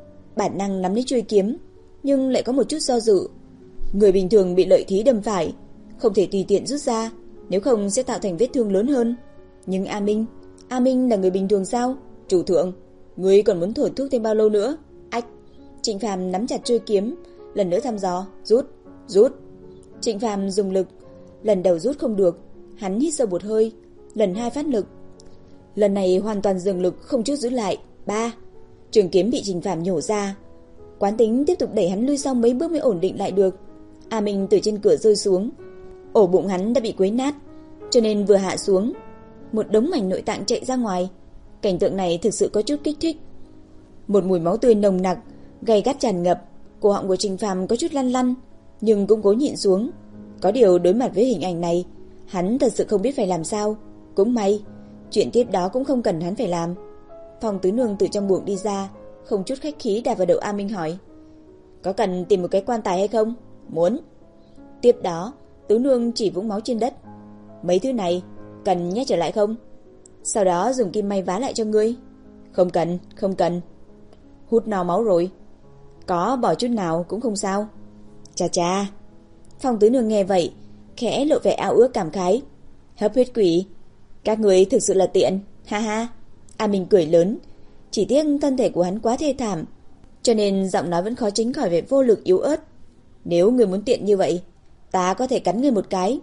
Speaker 1: Bản năng nắm lấy chuôi kiếm, nhưng lại có một chút do dự. Người bình thường bị lợi khí đâm phải, không thể tùy tiện rút ra, nếu không sẽ tạo thành vết thương lớn hơn. Nhưng A Minh, A Minh là người bình thường sao? Chủ thượng, ngươi còn muốn thổi thuốc thêm bao lâu nữa? Ách! Trịnh Phàm nắm chặt chuôi kiếm, lần nữa thăm dò, rút, rút. Trịnh Phàm dùng lực, lần đầu rút không được, hắn hít sâu một hơi, lần hai phát lực. Lần này hoàn toàn dừng lực, không chút giữ lại. Ba, trường kiếm bị Trịnh Phàm nhổ ra. Quán tính tiếp tục đẩy hắn lui sau mấy bước mới ổn định lại được. A Minh từ trên cửa rơi xuống, ổ bụng hắn đã bị quấy nát, cho nên vừa hạ xuống, một đống mảnh nội tạng chạy ra ngoài. Cảnh tượng này thực sự có chút kích thích. Một mùi máu tươi nồng nặc, gay gắt tràn ngập, cổ họng của Trịnh Phàm có chút lăn lăn, nhưng cũng cố nhịn xuống. Có điều đối mặt với hình ảnh này, hắn thật sự không biết phải làm sao. Cũng may, chuyện tiếp đó cũng không cần hắn phải làm. Phong Tứ Nương từ trong buồng đi ra, không chút khách khí đạp vào đầu A Minh hỏi: "Có cần tìm một cái quan tài hay không?" "Muốn." Tiếp đó, Tứ Nương chỉ vũng máu trên đất: "Mấy thứ này cần nhét trở lại không? Sau đó dùng kim may vá lại cho ngươi." "Không cần, không cần." "Hút no máu rồi." "Có bỏ chút nào cũng không sao." "Chà chà." Phong Tứ Nương nghe vậy, khẽ lộ vẻ ao ước cảm khái: "Hấp huyết quỷ, các người thực sự là tiện, ha ha." A Minh cười lớn, chỉ tiếc thân thể của hắn quá thê thảm, cho nên giọng nói vẫn khó tránh khỏi vẻ vô lực yếu ớt. "Nếu người muốn tiện như vậy, ta có thể cắn ngươi một cái,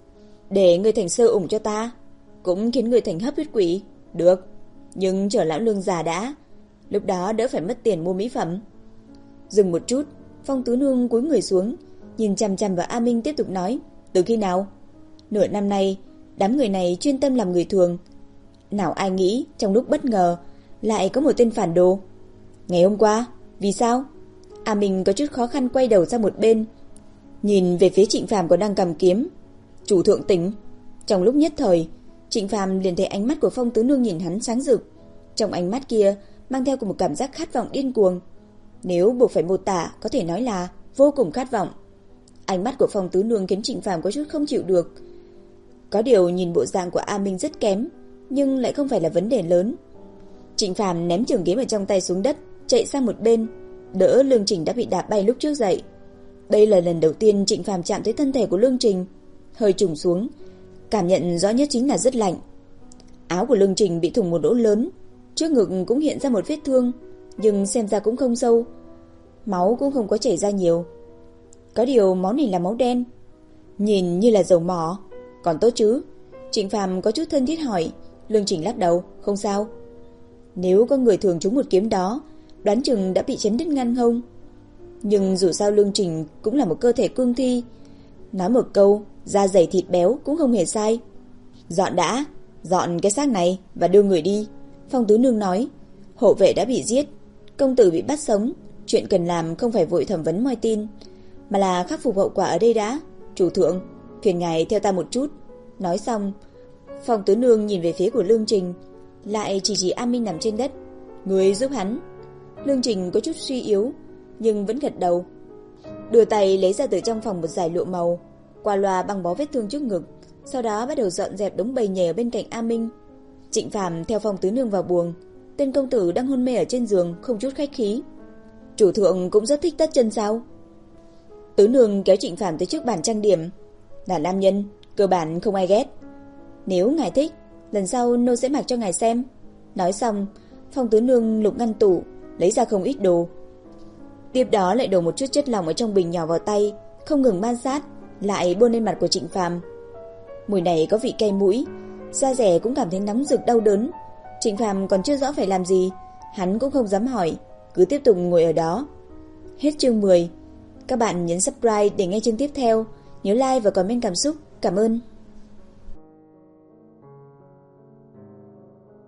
Speaker 1: để ngươi thành sơ ủng cho ta, cũng khiến ngươi thành hấp huyết quỷ, được. Nhưng chờ lão lương già đã, lúc đó đỡ phải mất tiền mua mỹ phẩm." Dừng một chút, Phong Tứ Nương cúi người xuống, nhìn chằm chằm vào A Minh tiếp tục nói: "Từ khi nào?" "Nửa năm nay, đám người này chuyên tâm làm người thường. Nào ai nghĩ trong lúc bất ngờ lại có một tên phản đồ." "Ngày hôm qua, vì sao?" A Minh có chút khó khăn quay đầu sang một bên, nhìn về phía Trịnh Phàm còn đang cầm kiếm. "Chủ thượng tỉnh." Trong lúc nhất thời, Trịnh Phàm liền thấy ánh mắt của Phong Tứ Nương nhìn hắn sáng rực. Trong ánh mắt kia mang theo một cảm giác khát vọng điên cuồng. Nếu buộc phải mô tả, có thể nói là vô cùng khát vọng. Ánh mắt của Phong Tứ Nương khiến Trịnh Phàm có chút không chịu được. Có điều nhìn bộ dạng của A Minh rất kém, nhưng lại không phải là vấn đề lớn. Trịnh Phàm ném trường kiếm ở trong tay xuống đất, chạy sang một bên, đỡ Lương Trình đã bị đạp bay lúc trước dậy. Đây là lần đầu tiên Trịnh Phàm chạm tới thân thể của Lương Trình, hơi trùng xuống, cảm nhận rõ nhất chính là rất lạnh. Áo của Lương Trình bị thủng một lỗ lớn, trước ngực cũng hiện ra một vết thương, nhưng xem ra cũng không sâu, máu cũng không có chảy ra nhiều. Có điều máu này là máu đen, nhìn như là dầu mỏ. Còn tốt chứ? Trịnh Phàm có chút thân thiết hỏi. Lương Trình lắc đầu, không sao. Nếu có người thường trúng một kiếm đó, đoán chừng đã bị chém đứt ngang hông. Nhưng dù sao Lương Trình cũng là một cơ thể cương thi, nói một câu da dày thịt béo cũng không hề sai. "Dọn đã, dọn cái xác này và đưa người đi." Phong Tứ Nương nói. "Hộ vệ đã bị giết, công tử bị bắt sống, chuyện cần làm không phải vội thẩm vấn moi tin, mà là khắc phục hậu quả ở đây đã. Chủ thượng, phiền ngài theo ta một chút." Nói xong, Phong Tứ Nương nhìn về phía của Lương Trình, lại chỉ chỉ A Minh nằm trên đất. "Người giúp hắn." Lương Trình có chút suy yếu, nhưng vẫn gật đầu, đưa tay lấy ra từ trong phòng một dải lụa màu, qua loa băng bó vết thương trước ngực, sau đó bắt đầu dọn dẹp đống bầy nhầy ở bên cạnh A Minh. Trịnh Phàm theo Phong Tứ Nương vào buồng, tên công tử đang hôn mê ở trên giường không chút khách khí. "Chủ thượng cũng rất thích tất chân sao?" Tứ Nương kéo Trịnh Phàm tới trước bàn trang điểm. "Là nam nhân, cơ bản không ai ghét. Nếu ngài thích, lần sau nô sẽ mặc cho ngài xem." Nói xong, Phong Tứ Nương lục ngăn tủ, lấy ra không ít đồ. Tiếp đó lại đổ một chút chất lỏng ở trong bình nhỏ vào tay, không ngừng man sát, lại bôi lên mặt của Trịnh Phàm. Mùi này có vị cay mũi, da dẻ cũng cảm thấy nóng rực đau đớn. Trịnh Phàm còn chưa rõ phải làm gì, hắn cũng không dám hỏi, cứ tiếp tục ngồi ở đó. Hết chương mười. Các bạn nhấn subscribe để nghe chương tiếp theo, nhớ like và comment cảm xúc. Cảm ơn.